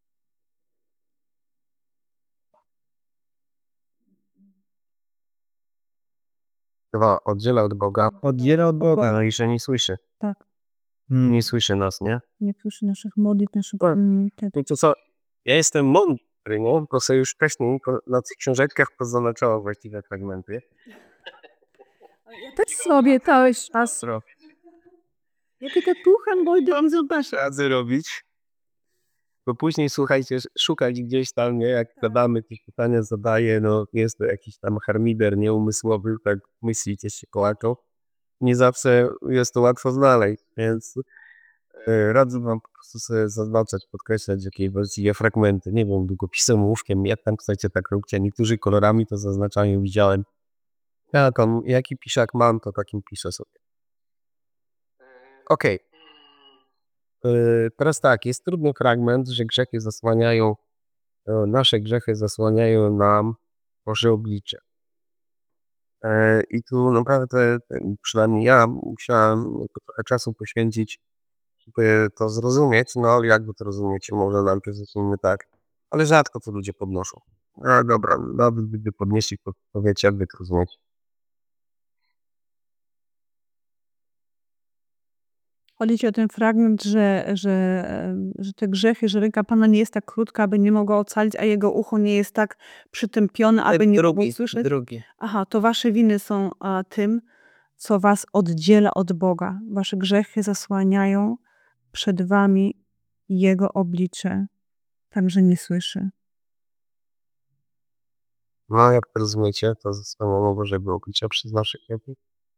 Dwa, oddziela od Boga, Oddziela od Boga. no i że nie słyszy. Tak. Mm. Nie słyszy nas, nie? Nie słyszy naszych modlitw, naszych... Tak. Mm, te- No to co? Ja jestem mądry, nie? Bo sobie już wcześniej po- na tych książeczkach pozaznaczałem właściwe fragmenty. Ja też sobie dałeś czas. Jaki to tuchan, bo idę i zobaczę. Radzę robić. Bo później, słuchajcie, szukać gdzieś tam, nie? Jak gadamy, jakieś pytania zadaję, no jest to jakiś tam harmider nieumysłowy, tak myślicie się kołaczą. Nie zawsze jest to łatwo znaleźć, więc e, radzę wam po prostu sobie zaznaczać, podkreślać jakieś właściwie fragmenty. Nie wiem, długopisem, ołówkiem, jak tam chcecie, tak róbcie. Niektórzy kolorami to zaznaczają, widziałem. Jak on, jaki piszak mam, to takim piszę sobie. Okej. Yy, Teraz tak, jest trudny fragment, że grzechy zasłaniają, e, nasze grzechy zasłaniają nam Boże oblicze. E, I tu naprawdę, e, przynajmniej ja musiałem trochę czasu poświęcić, żeby to zrozumieć, no ale jakby to rozumiecie, może najpierw zacznijmy tak, ale rzadko to ludzie podnoszą. A dobra, nawet gdyby podnieśli, to powiecie, jak wy to rozumiecie. Chodzi ci o ten fragment, że, że, em, że te grzechy, że ręka Pana nie jest tak krótka, aby nie mogła ocalić, a Jego ucho nie jest tak przytępione, aby nie mogło drugi, słyszeć. drugi. Aha, to wasze winy są a, tym, co was oddziela od Boga. Wasze grzechy zasłaniają przed wami Jego oblicze, także nie słyszy. No a jak to rozumiecie, to zasłaniało Bożego oblicza przez naszych grzechów?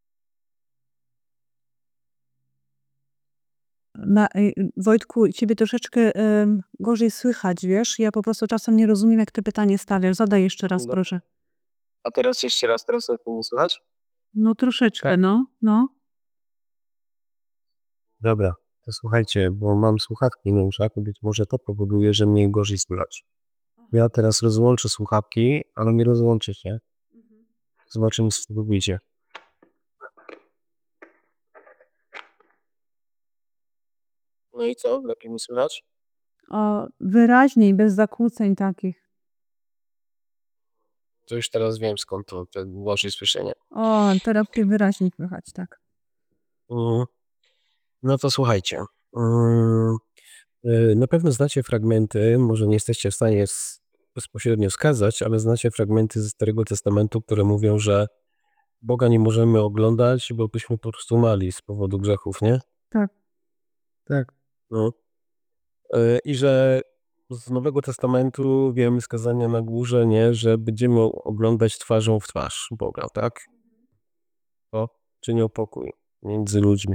Na, y, Wojtku, ciebie troszeczkę em, gorzej słychać, wiesz? Ja po prostu czasem nie rozumiem, jak ty pytanie stawiasz. Zadaj jeszcze raz, Dobra. proszę. A teraz jeszcze raz, teraz to nie słychać? No troszeczkę, Tak. no, no. Dobra, to słuchajcie, bo mam słuchawki na uszach, być może to powoduje, że mnie gorzej słychać. Ja teraz rozłączę słuchawki, ale nie rozłączę się. Zobaczymy, co to wyjdzie. No i co? Lepiej mi słychać? O, wyraźniej, bez zakłóceń takich. To już teraz wiem, skąd to ten gorzej słyszenie. O, teraz cię wyraźniej słychać, tak. Mm. No to słuchajcie. Mm, y, Na pewno znacie fragmenty, może nie jesteście w stanie s- bezpośrednio wskazać, ale znacie fragmenty ze Starego Testamentu, które mówią, że Boga nie możemy oglądać, bo byśmy po prostu mali z powodu grzechów, nie? Tak. Tak. No. Y, I że z Nowego Testamentu wiemy z kazania na górze, nie, że będziemy oglądać twarzą w twarz Boga, tak? To czyni pokój między ludźmi.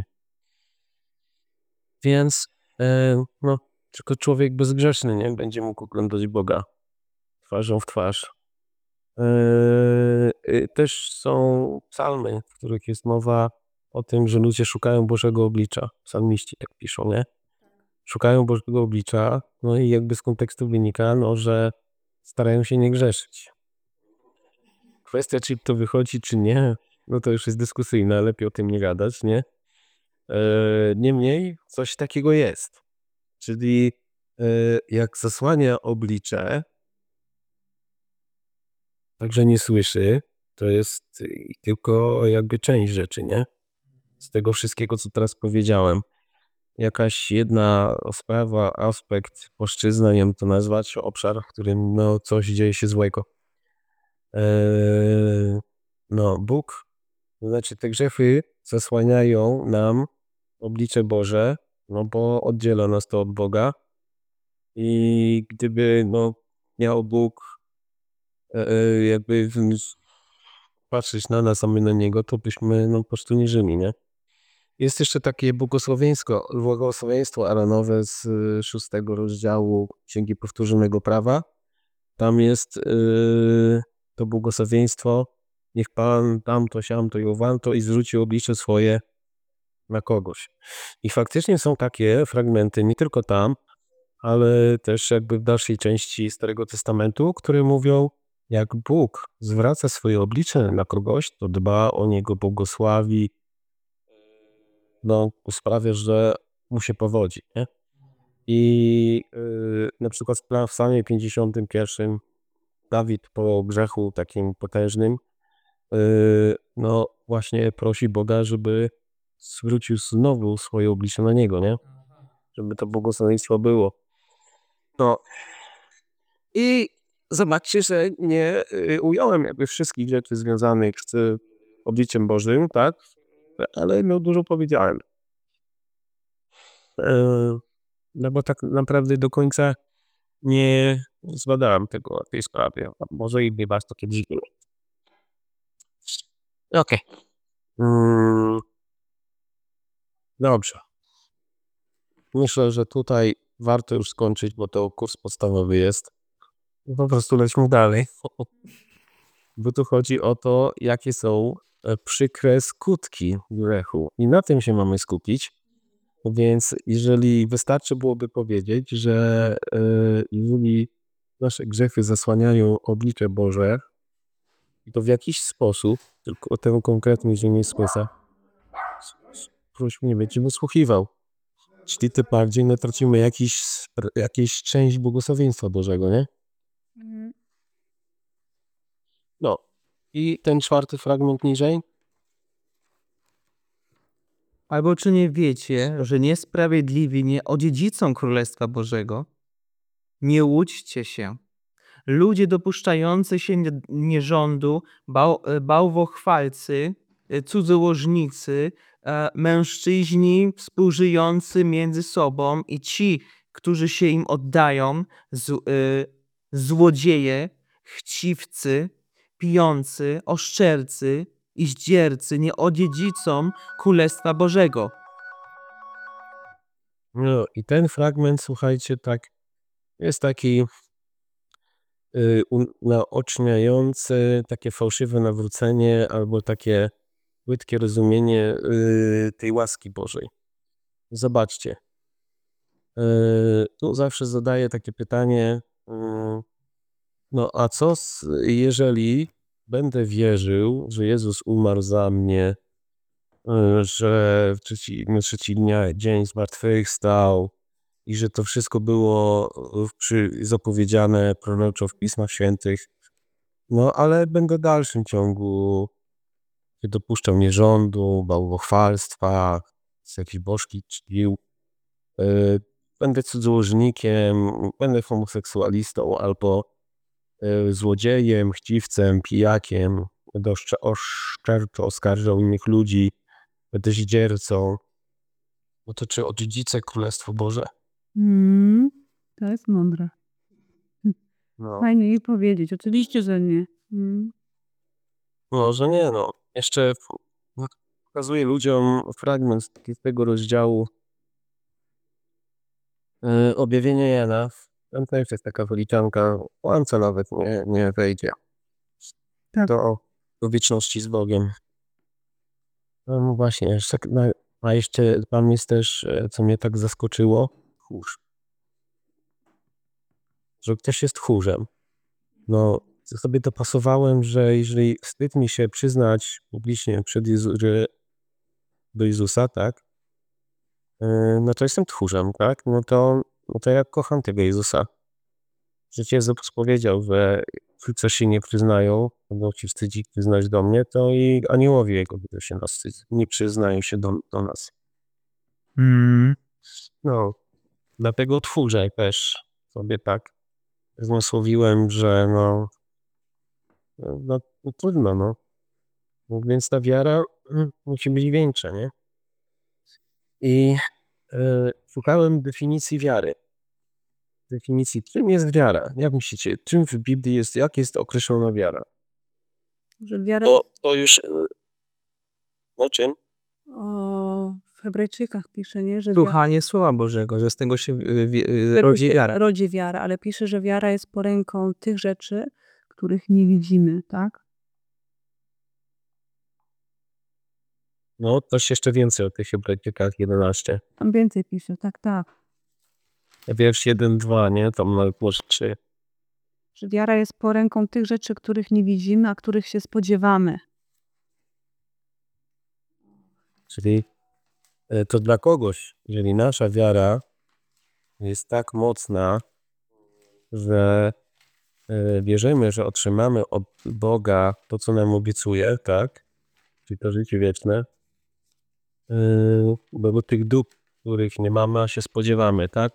Więc e, no, tylko człowiek bezgrzeszny nie będzie mógł oglądać Boga twarzą w twarz. E, y, też są psalmy, w których jest mowa o tym, że ludzie szukają Bożego oblicza. Psalmiści tak piszą, nie? Szukają Bożego oblicza, no i jakby z kontekstu wynika, no, że starają się nie grzeszyć. Kwestia, czy to wychodzi, czy nie, no to już jest dyskusyjna, lepiej o tym nie gadać, nie? E, niemniej coś takiego jest. Czyli e, jak zasłania oblicze, także nie słyszy, to jest y, tylko jakby część rzeczy, nie? Z tego wszystkiego, co teraz powiedziałem. jakaś jedna sprawa, aspekt, płaszczyzna, nie wiem to nazwać, obszar, w którym no, coś dzieje się złego. Eee, no, Bóg, to znaczy te grzechy zasłaniają nam oblicze Boże, no bo oddziela nas to od Boga i gdyby no, miał Bóg e, e, jakby w- patrzeć na nas, a my na Niego, to byśmy no, po prostu nie żyli, nie? Jest jeszcze takie błogosławieństwo, błogosławieństwo Aaronowe z y, szóstego rozdziału Księgi Powtórzonego Prawa. Tam jest yy, to błogosławieństwo, niech Pan tamto, siamto i owamto i zwróci oblicze swoje na kogoś. I faktycznie są takie fragmenty, nie tylko tam, ale też jakby w dalszej części Starego Testamentu, które mówią, jak Bóg zwraca swoje oblicze na kogoś, to dba o niego, błogosławi, no sprawia, że mu się powodzi, nie? I yy, na przykład w Psalmie pięćdziesiątym pierwszym Dawid po grzechu takim potężnym yy, no właśnie prosi Boga, żeby zwrócił znowu swoje oblicze na niego, nie? Żeby to błogosławieństwo było. No i zobaczcie, że nie y, ująłem jakby wszystkich rzeczy związanych z obliczem Bożym, tak? Ale no dużo powiedziałem. Yy, no bo tak naprawdę do końca nie zbadałem tego w tej sprawie. A może i nie was to kiedyś było. Okej. Mm, dobrze. Myślę, że tutaj warto już skończyć, bo to kurs podstawowy jest. I po prostu lećmy dalej. Bo tu chodzi o to, jakie są e, przykre skutki grzechu. I na tym się mamy skupić. Więc jeżeli wystarczy byłoby powiedzieć, że e, jeżeli nasze grzechy zasłaniają oblicze Boże, to w jakiś sposób, tylko tę konkretnie ziemię słysa, proś mnie będzie wysłuchiwał. Czyli tym bardziej no, tracimy jakiś, jakieś część błogosławieństwa Bożego, nie? Mhm. No. I ten czwarty fragment niżej. Albo czy nie wiecie, że niesprawiedliwi nie odziedzicą Królestwa Bożego? Nie łudźcie się. Ludzie dopuszczający się nie- nierządu, bał, e, bałwochwalcy, e, cudzołożnicy, e, mężczyźni współżyjący między sobą i ci, którzy się im oddają, z, e, złodzieje, chciwcy, pijący, oszczercy i zdziercy nie odziedzicą Królestwa Bożego. No i ten fragment, słuchajcie, tak jest taki y, unaoczniający takie fałszywe nawrócenie albo takie płytkie rozumienie y, tej łaski Bożej. Zobaczcie. Y, tu zawsze zadaję takie pytanie, y, no a co z, jeżeli będę wierzył, że Jezus umarł za mnie, y, że w trzeci, na trzeci dnia, dzień zmartwychwstał i że to wszystko było y, przy, zapowiedziane proroczo w Pismach Świętych, no ale będę w dalszym ciągu się dopuszczał nierządu, bałwochwalstwa, z jakichś bożki czcił, y, będę cudzołożnikiem, będę homoseksualistą albo y, złodziejem, chciwcem, pijakiem, będę oszcze- oszczerczo oskarżał innych ludzi, będę zdziercą. No to czy odziedzicę Królestwo Boże? Mm, to jest mądre. No. Fajnie jej powiedzieć. Oczywiście, że nie. Mm. Może nie, no. Jeszcze w- no, pokazuję ludziom fragment z tego rozdziału y, Objawienia Jana. Tam też jest taka wyliczanka, łamca nawet nie, nie wejdzie Tak. do, do wieczności z Bogiem. No właśnie, jeszcze, tak na- a jeszcze tam jest też, e, co mnie tak zaskoczyło, tchórz. Że ktoś jest tchórzem. No, sobie dopasowałem, że jeżeli wstyd mi się przyznać publicznie przed Jezu, że do Jezusa, tak, e, no to jestem tchórzem, tak, no to, no to ja kocham tego Jezusa. Przecież Jezus powiedział, że ci, co się nie przyznają, będą ci wstydzić przyznać do mnie, to i aniołowie Jego będą się nas wstydzić, nie przyznają się do, do nas. Mm. No, dlatego twórze też sobie tak zmysłowiłem, że no, no, no trudno, no. No więc ta wiara mm, musi być większa, nie? I e, szukałem definicji wiary. Definicji, czym jest wiara? Jak myślicie, czym w Biblii jest, jak jest określona wiara? Że wiara To, to już, e, no czym? o, w Hebrajczykach pisze, nie? Że wiara, Słuchanie Słowa Bożego, że z tego się y, wi- y, tego rodzi się wiara. rodzi wiara, ale pisze, że wiara jest poręką tych rzeczy, których nie widzimy, tak? No, coś jeszcze więcej o tych Hebrajczykach jedenaście. Tam więcej pisze, tak, tak. Wiersz jeden, dwa, nie? Tam nawet może trzy. Że wiara jest poręką tych rzeczy, których nie widzimy, a których się spodziewamy. Czyli e, to dla kogoś, jeżeli nasza wiara jest tak mocna, że e, wierzymy, że otrzymamy od Boga to, co nam obiecuje, tak? Czyli to życie wieczne, e, bo do tych dóbr, których nie mamy, a się spodziewamy, tak?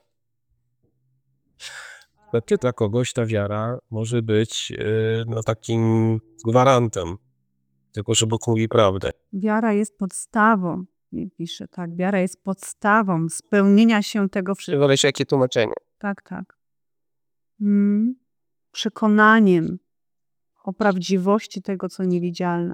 Wtedy dla kogoś ta wiara może być e, no, takim gwarantem, tylko że Bóg mówi prawdę. Wiara jest podstawą, nie pisze, tak. Wiara jest podstawą spełnienia się tego wszystkiego. Zależy jakie tłumaczenie. Tak, tak. Mm. Przekonaniem o prawdziwości tego, co niewidzialne.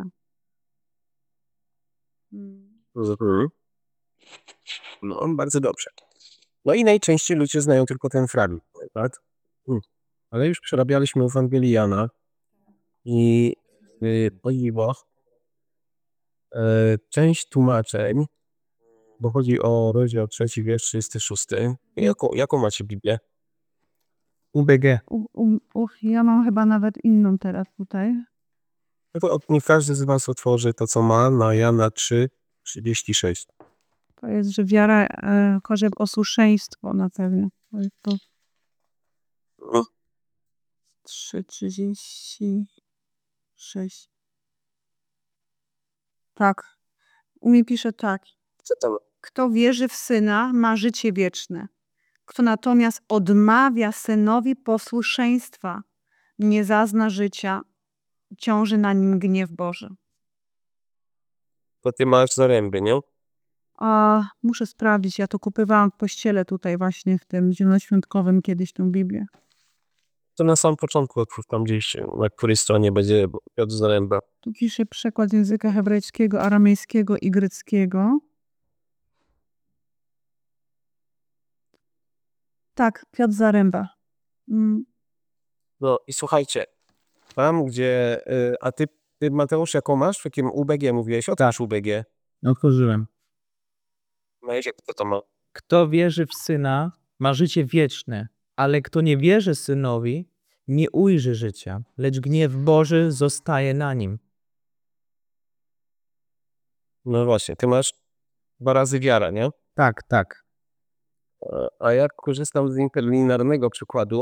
Mm. Mhm. No, bardzo dobrze. No i najczęściej ludzie znają tylko ten fragment, tak? Mm. Ale już przerabialiśmy Ewangelii Jana i y, o dziwo, e, część tłumaczeń, bo chodzi o rozdział trzeci, wiersz trzydziesty szósty. Jaką, jaką macie Biblię? U B G. U, u, uch, ja mam chyba nawet inną teraz tutaj. No to niech każdy z was otworzy to, co ma na Jana trzy, trzydzieści sześć. To jest, że wiara e, korzy posłuszeństwo na pewno. To jest to No, trzy trzydzieści sześć. Tak. U mnie pisze tak. co tam? Kto wierzy w Syna, ma życie wieczne. Kto natomiast odmawia Synowi posłuszeństwa, nie zazna życia, ciąży na nim gniew Boży. To ty masz zaręby, nie? A muszę sprawdzić, ja to kupowałam w kościele tutaj właśnie w tym zielonoświątkowym kiedyś tą Biblię. To na samym początku otwórz tam gdzieś, na której stronie będzie Piotr Zaręba. Tu pisze przekład języka hebrajskiego, aramejskiego i greckiego. Tak, Piotr Zaręba. Mm. No i słuchajcie, tam gdzie, y, a ty, ty Mateusz, jaką masz? W jakim U B G mówiłeś? Otwórz U B G. Otworzyłem. No jak kto to ma? Kto wierzy w Syna, ma życie wieczne, ale kto nie wierzy Synowi, nie ujrzy życia, lecz gniew Boży zostaje na nim. No właśnie, ty masz dwa razy wiara, nie? Tak, tak. A- A ja korzystam z interlinearnego przykładu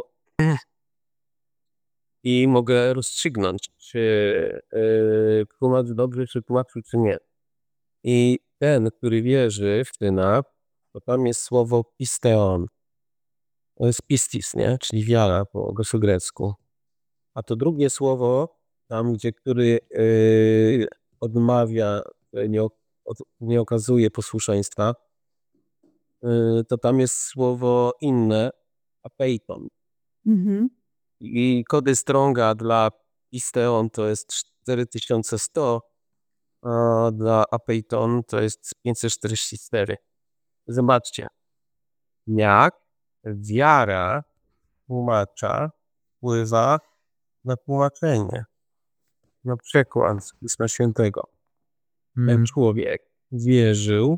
i mogę rozstrzygnąć, czy yy, tłumacz dobrze, czy tłumaczył, czy nie. I ten, który wierzy w Syna, to tam jest słowo pisteon. To jest pistis, nie? Czyli wiara po grecku. A to drugie słowo, tam gdzie który yy, odmawia, nie, o- od, nie okazuje posłuszeństwa, yy, to tam jest słowo inne, apeiton. Mhm. I kody Stronga dla pisteon to jest cztery tysiące sto, a dla apeiton to jest pięćset czterdzieści cztery. Zobaczcie, jak wiara tłumacza wpływa na tłumaczenie, na przekład z Pisma Świętego. Ten Mm. człowiek wierzył,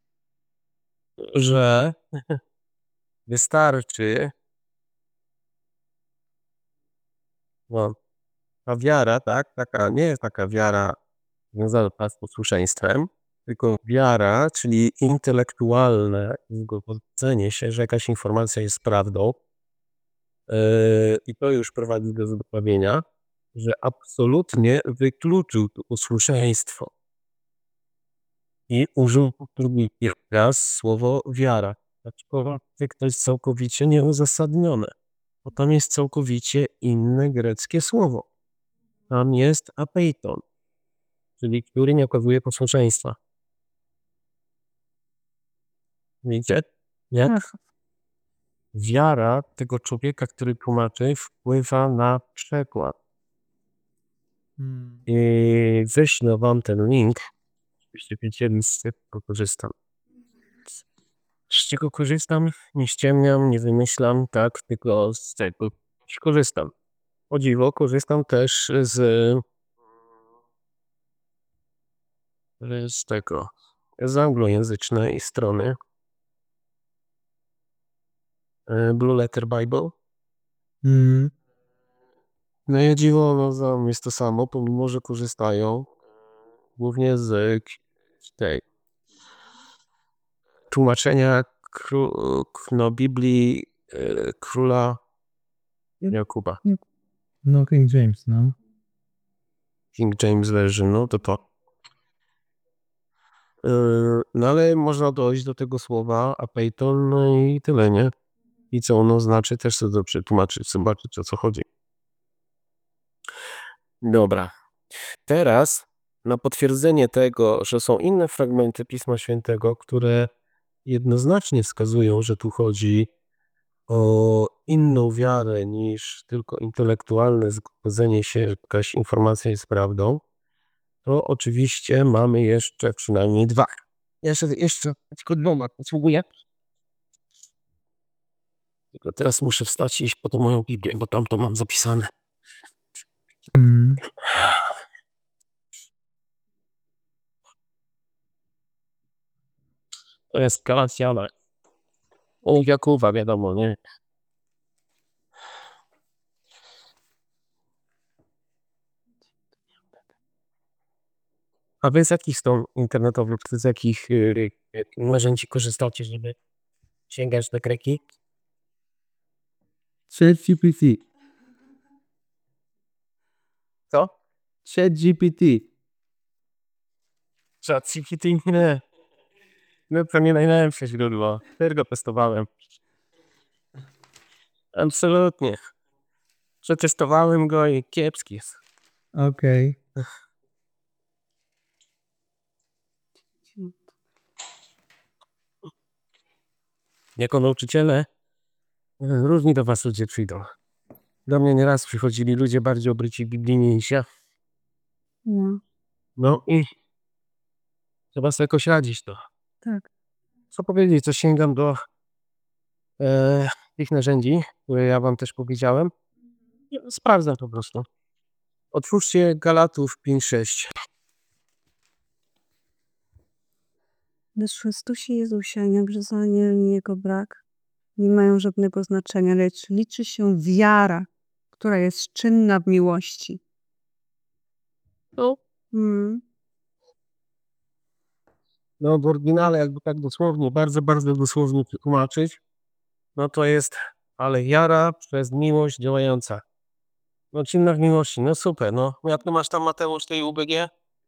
że wystarczy, no, ta wiara, tak, taka, nie jest taka wiara związana z posłuszeństwem, tylko wiara, czyli intelektualne zgodzenie się, że jakaś informacja jest prawdą. Yy, I to już prowadzi do zbawienia, że absolutnie wykluczył to posłuszeństwo. I użył drugi raz słowo wiara. Aczkolwiek to jest całkowicie nieuzasadnione, bo tam jest całkowicie inne greckie słowo. Tam jest apeiton, czyli który nie okazuje posłuszeństwa. Widzicie? Jak Tak. wiara tego człowieka, który tłumaczy, wpływa na przekład. Mm. I wyślę wam ten link, żebyście wiedzieli, z czego korzystam. Z czego korzystam? Nie ściemniam, nie wymyślam, tak, tylko z tego korzystam. O dziwo, korzystam też z, z tego, z anglojęzycznej strony e, Blue Letter Bible. Mm. No i o dziwo, no tam jest to samo, pomimo że korzystają głównie z k- tej tłumaczenia kró- no, Biblii e, króla Jakuba. No King James, no. King James Version, no to to. Yy, No ale można dojść do tego słowa apeiton, no i tyle, nie? I co ono znaczy, też sobie to przetłumaczyć, zobaczyć, o co chodzi. Dobra. Teraz na potwierdzenie tego, że są inne fragmenty Pisma Świętego, które jednoznacznie wskazują, że tu chodzi o inną wiarę niż tylko intelektualne zgodzenie się, że jakaś informacja jest prawdą, to oczywiście mamy jeszcze przynajmniej dwa. Jeszcze, jeszcze tylko dwoma posługuję. Tylko teraz muszę wstać i iść po tą moją Biblię, bo tam to mam zapisane. Mm. To jest Galacjana. U Jakuba, wiadomo, nie? A wy z jakich stron internetowych, z jakich y, y, narzędzi korzystacie, żeby sięgać do greki? ChatGPT. Co? ChatGPT. ChatGPT? Nie. No to nie najlepsze źródło. Też go testowałem. Absolutnie. Przetestowałem go i kiepski jest. Okej. Jako nauczyciele y, różni do was ludzie przyjdą. Do mnie nieraz przychodzili ludzie bardziej obryci biblijnie niż ja. No, No i trzeba sobie jakoś radzić to. tak. Co powiedzieć, co sięgam do e, tych narzędzi, które ja wam też powiedziałem. Ja sprawdzam po prostu. Otwórzcie Galatów pięć sześć. Lecz w Chrystusie Jezusie nieobrzezanie ani Jego brak nie mają żadnego znaczenia, lecz liczy się wiara, która jest czynna w miłości. No, Mm. no w oryginale jakby tak dosłownie, bardzo, bardzo dosłownie tłumaczyć, no to jest ale wiara przez miłość działająca. No czynna w miłości, no super, no. Jak to masz tam, Mateusz, tej U B G?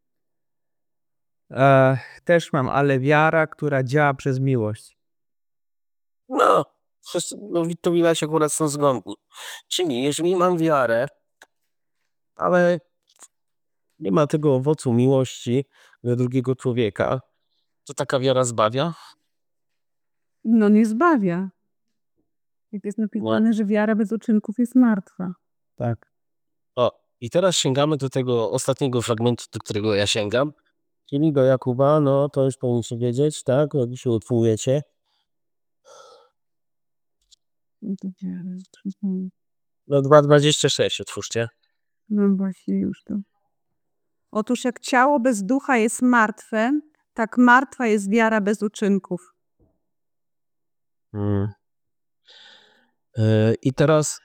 E, też mam, ale wiara, która działa przez miłość. No, wszyscy- no to widać akurat są zgodni. Czyli jeżeli mam wiarę, ale nie ma tego owocu miłości do drugiego człowieka, to taka wiara zbawia? No nie zbawia. Jak jest napisane, że wiara bez uczynków jest martwa. Tak. O, i teraz sięgamy do tego ostatniego fragmentu, do którego ja sięgam, czyli do Jakuba, no to już powinniście wiedzieć, tak? Jak się odwołujecie. No to wiara. Mhm. No dwa dwadzieścia sześć otwórzcie. No właśnie już to. Otóż jak ciało bez ducha jest martwe, tak martwa jest wiara bez uczynków. Mm. Yy, I teraz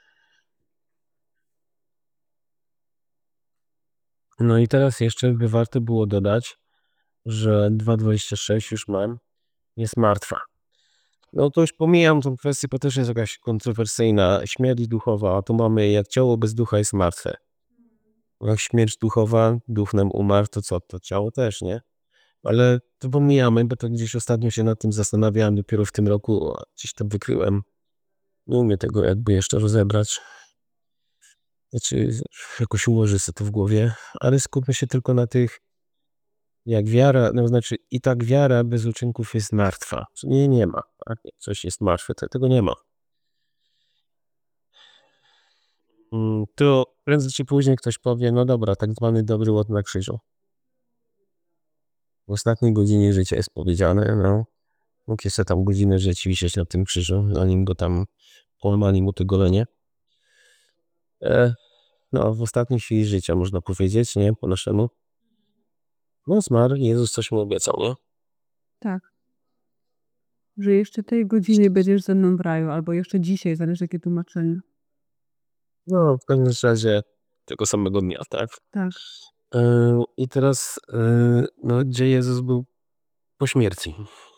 no i teraz jeszcze by warto było dodać, że dwa dwadzieścia sześć już mam, jest martwa. No to już pomijam tą kwestię, bo też jest jakaś kontrowersyjna. Śmierć duchowa, a tu mamy jak ciało bez ducha jest martwe. Jak śmierć duchowa, duch nam umarł, to co? To ciało też, nie? Ale to pomijamy, bo to gdzieś ostatnio się nad tym zastanawiałem dopiero w tym roku, a gdzieś tam wykryłem. Nie umiem tego jakby jeszcze rozebrać. Znaczy jakoś ułożę sobie to w głowie, ale skupmy się tylko na tych, jak wiara, no znaczy i tak wiara bez uczynków jest martwa. Nie, nie ma. Tak? Jak coś jest martwe, to tego nie ma. Mm, To prędzej czy później ktoś powie, no dobra, tak zwany dobry łot na krzyżu. W ostatniej godzinie życia jest powiedziane, no. Mógł jeszcze tam godzinę żyć wisieć na tym krzyżu, zanim go tam połamali mu to golenie. E, no, w ostatniej chwili życia można powiedzieć, nie? Po naszemu. No zmarł, Jezus coś mu obiecał, nie? Tak. Że jeszcze tej godziny będziesz ze mną w raju, albo jeszcze dzisiaj, zależy jakie tłumaczenie. No, w każdym razie tego samego dnia, tak? Tak. E, I teraz, e, no, gdzie Jezus był po śmierci?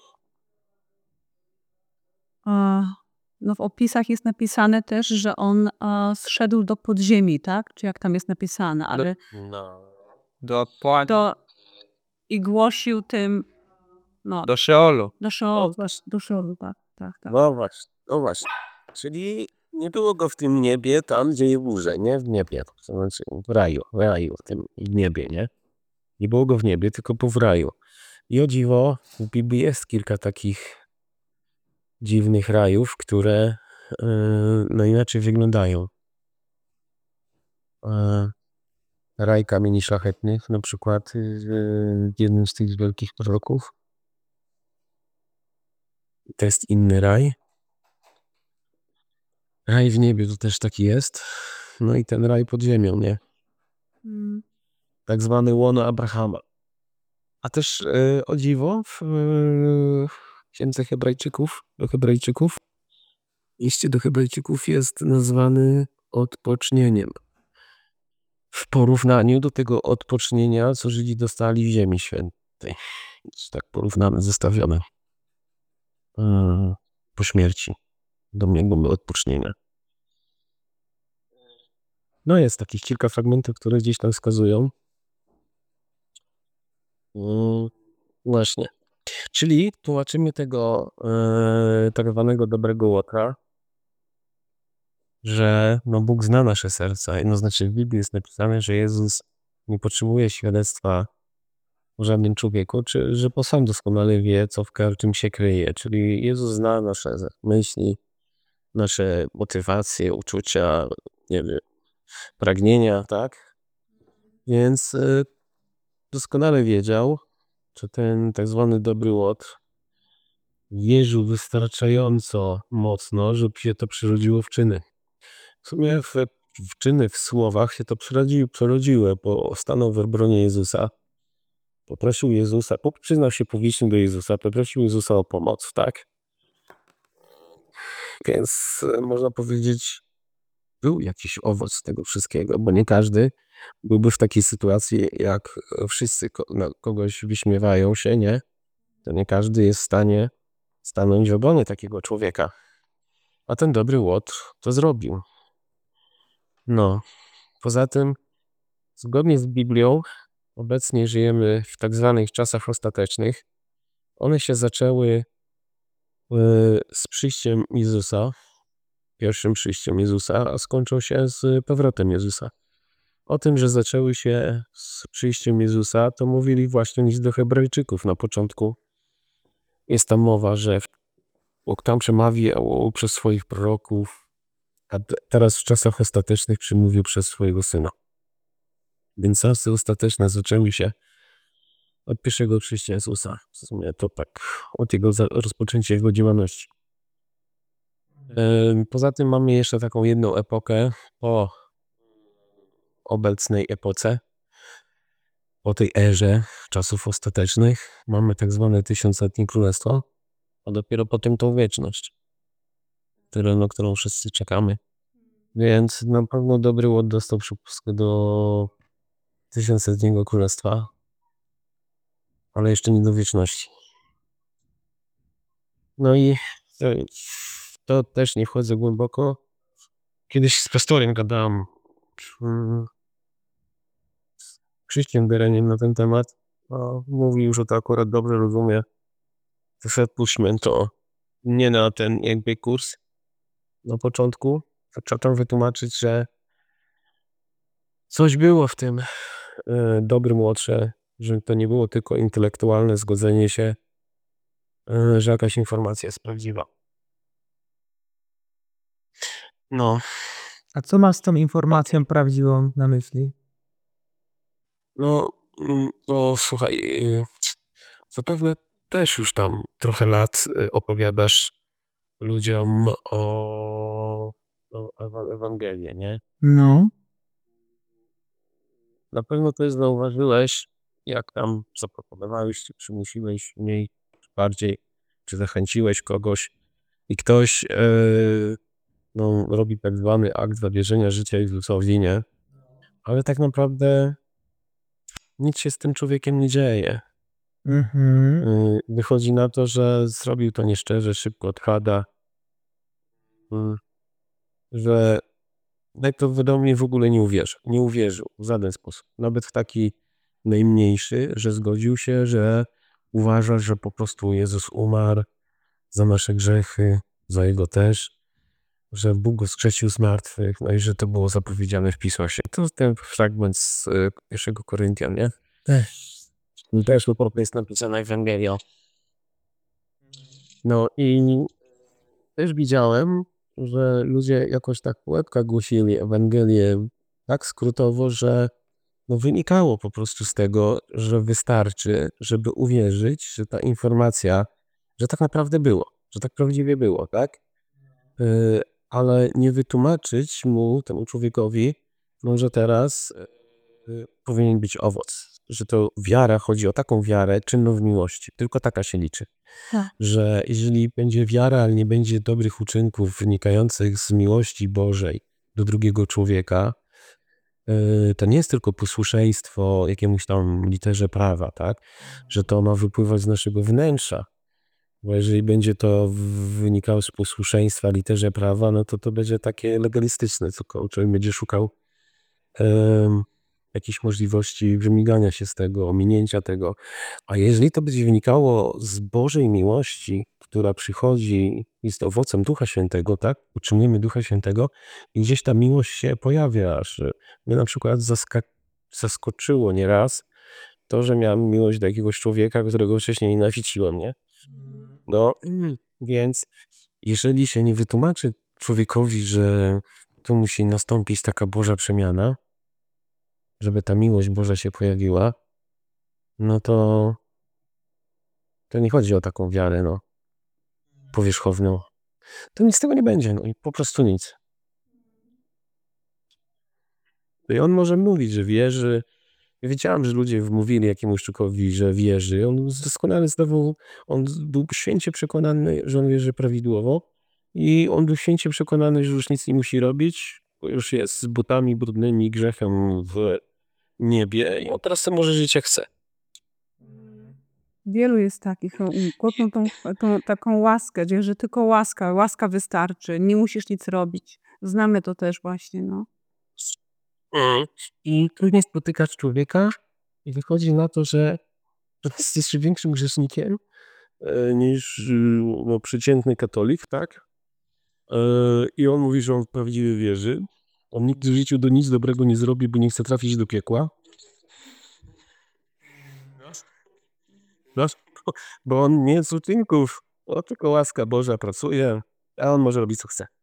A, no w opisach jest napisane też, że on a, zszedł do podziemi, tak? Czy jak tam jest napisane, ale No. Dokładnie. to i głosił tym, no, Do Szeolu. do Szeolu, właśnie, do Szeolu, tak, tak, tak. No właśnie, no właśnie. Czyli nie było go w tym niebie, tam gdzie je burze, nie? W niebie. To znaczy w raju, w raju, w tym niebie, nie? Nie było go w niebie, tylko po w raju. I o dziwo, w Biblii jest kilka takich dziwnych rajów, które yy, no inaczej wyglądają. Yy, raj kamieni szlachetnych, na przykład yy, jednym z tych wielkich proroków. To jest inny raj. Raj w niebie to też taki jest. No i ten raj pod ziemią, nie? Mm. Tak zwany łono Abrahama. A też yy, o dziwo w yy, księdze Hebrajczyków, do Hebrajczyków, liście do Hebrajczyków jest nazwany odpocznieniem. W porównaniu do tego odpocznienia, co Żydzi dostali w Ziemi Świętej. Tak porównane, zestawione. Yy, po śmierci. Do jego odpocznienia. No jest takich kilka fragmentów, które gdzieś tam wskazują. Yy, właśnie. Czyli tłumaczymy tego yy, tak zwanego dobrego łotra, że no Bóg zna nasze serca. No znaczy w Biblii jest napisane, że Jezus nie potrzebuje świadectwa o żadnym człowieku, czy że po sam doskonale wie, co w każdym się kryje. Czyli Jezus zna nasze myśli, nasze motywacje, uczucia, nie wiem, pragnienia, tak? Więc y, doskonale wiedział, że ten tak zwany dobry łotr wierzył wystarczająco mocno, żeby się to przerodziło w czyny. W sumie w, w czyny, w słowach się to przerodziło, przerodziło, bo stanął w obronie Jezusa, poprosił Jezusa, przyznał się publicznie do Jezusa, poprosił Jezusa o pomoc, tak? Więc e, można powiedzieć, był jakiś owoc tego wszystkiego, bo nie każdy byłby w takiej sytuacji, jak wszyscy na kogoś wyśmiewają się, nie? To nie każdy jest w stanie stanąć w obronie takiego człowieka. A ten dobry Łotr to zrobił. No, poza tym, zgodnie z Biblią, obecnie żyjemy w tak zwanych czasach ostatecznych. One się zaczęły z przyjściem Jezusa, pierwszym przyjściem Jezusa, a skończą się z powrotem Jezusa. O tym, że zaczęły się z przyjściem Jezusa, to mówili właśnie list do Hebrajczyków na początku. Jest tam mowa, że Bóg tam przemawiał przez swoich proroków, a teraz w czasach ostatecznych przemówił przez swojego Syna. Więc czasy ostateczne zaczęły się od pierwszego przyjścia Jezusa. W sumie to tak, od jego rozpoczęcia jego działalności. Poza tym mamy jeszcze taką jedną epokę po obecnej epoce, po tej erze czasów ostatecznych. Mamy tak zwane tysiącletnie królestwo, a dopiero potem tą wieczność, którą, na którą wszyscy czekamy. Więc na pewno dobry Łot dostał przepustkę do tysiącletniego królestwa, ale jeszcze nie do wieczności. No i to, to też nie wchodzę głęboko. Kiedyś z pastorem gadałem, z Krzyściem Bereniem na ten temat. no, mówił, że to akurat dobrze rozumie. Wszedłśmy to nie na ten jakby kurs na początku. Zaczął tam wytłumaczyć, że coś było w tym e, dobry młodsze, że to nie było tylko intelektualne zgodzenie się, e, że jakaś informacja jest prawdziwa. No, A co masz z tą informacją prawdziwą na myśli? no, mm, no słuchaj, y, zapewne też już tam trochę lat y, opowiadasz ludziom o, o Ewa- Ewangelię, nie? No. Na pewno też zauważyłeś, jak tam zaproponowałeś, czy przymusiłeś mniej, czy bardziej, czy zachęciłeś kogoś i ktoś e, no, robi tak zwany akt zawierzenia życia Jezusowi, nie? Ale tak naprawdę nic się z tym człowiekiem nie dzieje. Mhm. Y, Wychodzi na to, że zrobił to nieszczerze, szybko odchada, y, że najprawdopodobniej w ogóle nie uwierzył. Nie uwierzył w żaden sposób. Nawet w taki najmniejszy, że zgodził się, że uważa, że po prostu Jezus umarł za nasze grzechy, za jego też, że Bóg go wskrzesił z martwych, no i że to było zapowiedziane w Pismach Świętych. To ten fragment z y, pierwszego Koryntian, nie? Też. Też po prostu jest napisana Ewangelia. No i też widziałem, że ludzie jakoś tak w łebkach głosili Ewangelię tak skrótowo, że no wynikało po prostu z tego, że wystarczy, żeby uwierzyć, że ta informacja, że tak naprawdę było, że tak prawdziwie było, tak? Yy, ale nie wytłumaczyć mu, temu człowiekowi, no, że teraz yy, powinien być owoc, że to wiara, chodzi o taką wiarę czynną w miłości, tylko taka się liczy. Tak. Że jeżeli będzie wiara, ale nie będzie dobrych uczynków wynikających z miłości Bożej do drugiego człowieka, yy, to nie jest tylko posłuszeństwo jakiemuś tam literze prawa, tak? Że to ma wypływać z naszego wnętrza. Bo jeżeli będzie to w- wynikało z posłuszeństwa literze prawa, no to to będzie takie legalistyczne, tylko człowiek będzie szukał em, jakichś możliwości wymigania się z tego, ominięcia tego. A jeżeli to będzie wynikało z Bożej miłości, która przychodzi, jest owocem Ducha Świętego, tak? Utrzymujemy Ducha Świętego i gdzieś ta miłość się pojawia, że mnie na przykład zaska- zaskoczyło nieraz to, że miałem miłość do jakiegoś człowieka, którego wcześniej nienawidziłem, nie? No, mm, więc jeżeli się nie wytłumaczy człowiekowi, że tu musi nastąpić taka Boża przemiana, żeby ta miłość Boża się pojawiła, no to to nie chodzi o taką wiarę, no, powierzchowną. To nic z tego nie będzie, no i po prostu nic. I on może mówić, że wierzy. Ja wiedziałem, że ludzie mówili jakiemuś człowiekowi, że wierzy. On doskonale zdawał, on był święcie przekonany, że on wierzy prawidłowo i on był święcie przekonany, że już nic nie musi robić, bo już jest z butami brudnymi, grzechem w niebie i on teraz sobie może żyć jak chce. Wielu jest takich, no, i kłócą tą, tą taką łaskę, że że tylko łaska, łaska wystarczy, nie musisz nic robić. Znamy to też właśnie, no. Mm. I później spotykasz człowieka i wychodzi na to, że jest jeszcze większym grzesznikiem e, niż y, no, przeciętny katolik, tak? E, I on mówi, że on prawdziwie wierzy. On nigdy w życiu do nic dobrego nie zrobi, bo nie chce trafić do piekła. No, bo on nie jest uczynków, o, tylko łaska Boża pracuje, a on może robić co chce.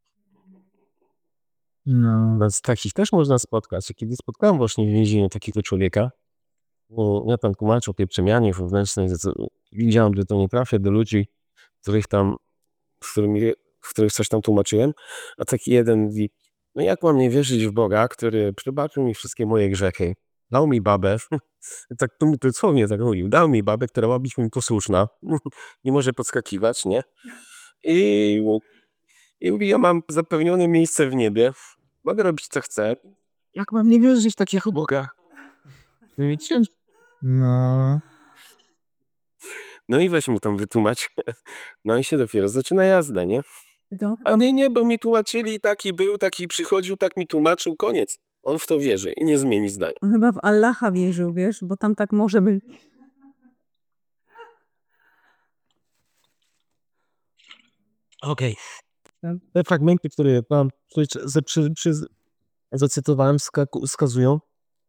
No. Więc takich też można spotkać. Kiedy spotkałem właśnie w więzieniu takiego człowieka, bo ja tam tłumaczył o tej przemianie wewnętrznej, widziałem, że to nie trafia do ludzi, których tam, z którymi, w których coś tam tłumaczyłem, a taki jeden mówi, no jak mam nie wierzyć w Boga, który przebaczył mi wszystkie moje grzechy, dał mi babę, tak to dosłownie tak mówił, dał mi babę, która ma być mi posłuszna, nie może podskakiwać, nie? I, i mówi, ja mam zapewnione miejsce w niebie, mogę robić co chcę, jak mam nie wierzyć w takiego Boga? Wiecie? No. No i weź mu tam wytłumacz. No i się dopiero zaczyna jazda, nie? To, A nie, nie, bo mi tłumaczyli, taki był, taki przychodził, tak mi tłumaczył, koniec. On w to wierzy i nie zmieni zdania. On chyba w Allaha wierzył, wiesz, bo tam tak może być. Okej. Te fragmenty, które wam tutaj z- przy, przy, zacytowałem, wskaku- wskazują,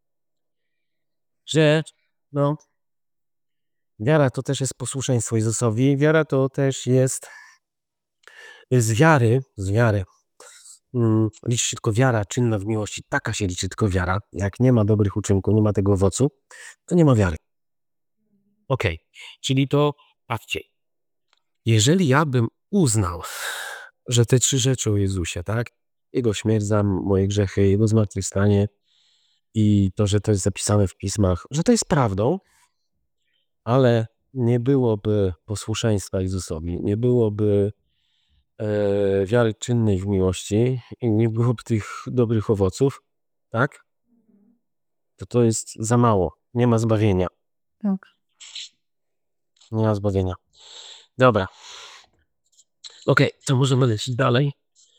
że no, wiara to też jest posłuszeństwo Jezusowi. Wiara to też jest z wiary, z wiary. Mm, liczy się tylko wiara czynna w miłości. Taka się liczy tylko wiara. Jak nie ma dobrych uczynków, nie ma tego owocu, to nie ma wiary. Okej, czyli to, patrzcie, jeżeli ja bym uznał, że te trzy rzeczy o Jezusie, tak? Jego śmierć za moje grzechy, Jego zmartwychwstanie i to, że to jest zapisane w pismach, że to jest prawdą, ale nie byłoby posłuszeństwa Jezusowi, nie byłoby e, wiary czynnej w miłości i nie byłoby tych dobrych owoców, tak? To to jest za mało. Nie ma zbawienia. Tak. Nie ma zbawienia. Dobra. Okej, to możemy lecieć dalej.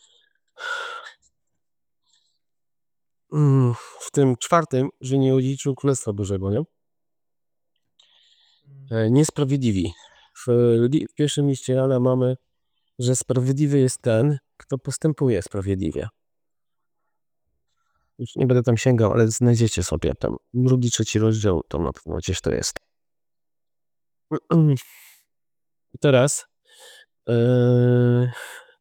Mm, W tym czwartym, że nie odziedziczył Królestwa Bożego, nie? E, Niesprawiedliwi. W, li- w pierwszym liście Jana mamy, że sprawiedliwy jest ten, kto postępuje sprawiedliwie. Już nie będę tam sięgał, ale znajdziecie sobie tam drugi, trzeci rozdział, to na pewno gdzieś to jest. I teraz e,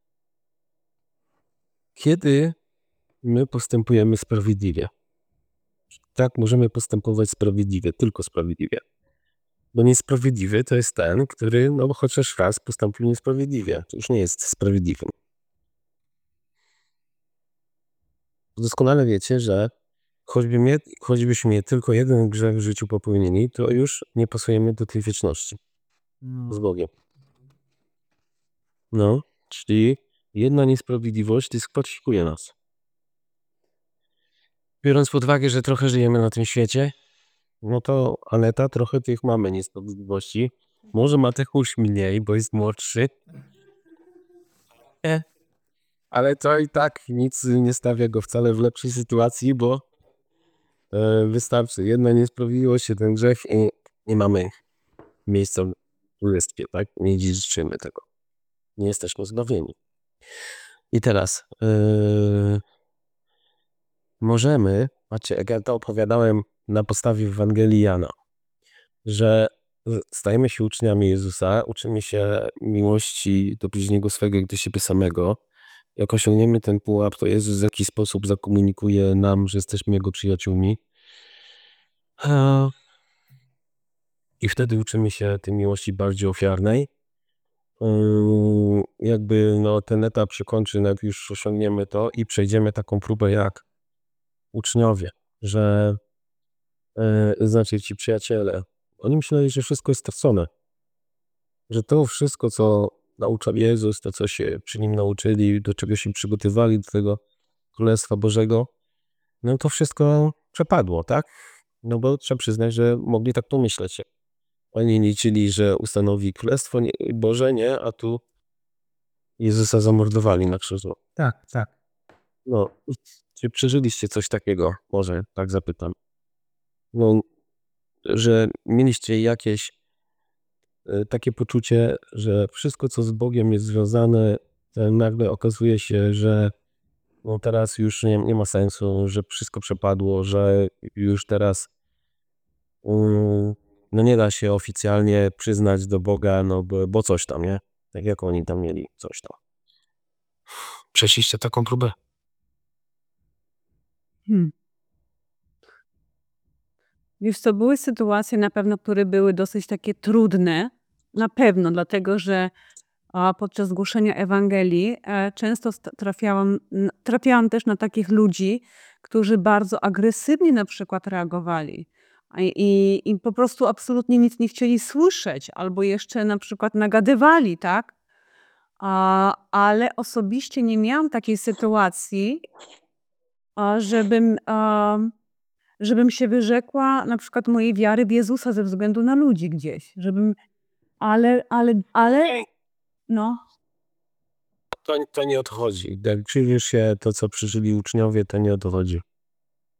kiedy my postępujemy sprawiedliwie? Tak, możemy postępować sprawiedliwie, tylko sprawiedliwie. Bo niesprawiedliwy to jest ten, który no chociaż raz postąpił niesprawiedliwie. To już nie jest sprawiedliwy. Doskonale wiecie, że choćby mnie, choćbyśmy mieli tylko jeden grzech w życiu popełnili, to już nie pasujemy do tej wieczności z Bogiem. No, czyli jedna niesprawiedliwość dyskwalifikuje nas. Biorąc pod uwagę, że trochę żyjemy na tym świecie, no to Aneta trochę tych mamy niesprawiedliwości. Może Mateusz mniej, bo jest młodszy. E, ale to i tak nic nie stawia go wcale w lepszej sytuacji, bo e, wystarczy jedna niesprawiedliwość, jeden grzech i nie mamy miejsca w królestwie, tak? Nie dziedziczymy tego. Nie jesteśmy zbawieni. I teraz yy, możemy, patrzcie, jak ja to opowiadałem na podstawie Ewangelii Jana, że stajemy się uczniami Jezusa, uczymy się miłości do bliźniego swego jak do siebie samego. Jak osiągniemy ten pułap, to Jezus w jakiś sposób zakomunikuje nam, że jesteśmy Jego przyjaciółmi. E, I wtedy uczymy się tej miłości bardziej ofiarnej. Yy, jakby no, ten etap się kończy, jak już osiągniemy to i przejdziemy taką próbę jak uczniowie, że yy, znaczy ci przyjaciele, oni myśleli, że wszystko jest stracone, że to wszystko, co nauczał Jezus, to co się przy Nim nauczyli, do czego się przygotowali do tego Królestwa Bożego, no to wszystko przepadło, tak? No bo trzeba przyznać, że mogli tak pomyśleć. Oni liczyli, że ustanowi Królestwo nie- Boże, nie? A tu Jezusa zamordowali na krzyżu. Tak, tak. No, czy przeżyliście coś takiego? Może tak zapytam. No, że mieliście jakieś e, takie poczucie, że wszystko, co z Bogiem jest związane, e, nagle okazuje się, że no teraz już nie, nie ma sensu, że wszystko przepadło, że już teraz mm, no nie da się oficjalnie przyznać do Boga, no bo, bo coś tam, nie? Tak jak oni tam mieli coś tam. Przeszliście taką próbę? Hmm. Wiesz to były sytuacje na pewno, które były dosyć takie trudne. Na pewno, dlatego że a, podczas głoszenia Ewangelii e, często st- trafiałam, n- trafiałam też na takich ludzi, którzy bardzo agresywnie na przykład reagowali. A I, i, I po prostu absolutnie nic nie chcieli słyszeć, albo jeszcze na przykład nagadywali, tak? A, ale osobiście nie miałam takiej sytuacji, a, żebym, a, żebym się wyrzekła na przykład mojej wiary w Jezusa ze względu na ludzi gdzieś. Żebym, ale, ale, ale, no, To, to nie odchodzi. Jak przyjrzysz się to, co przeżyli uczniowie, to nie o to chodzi.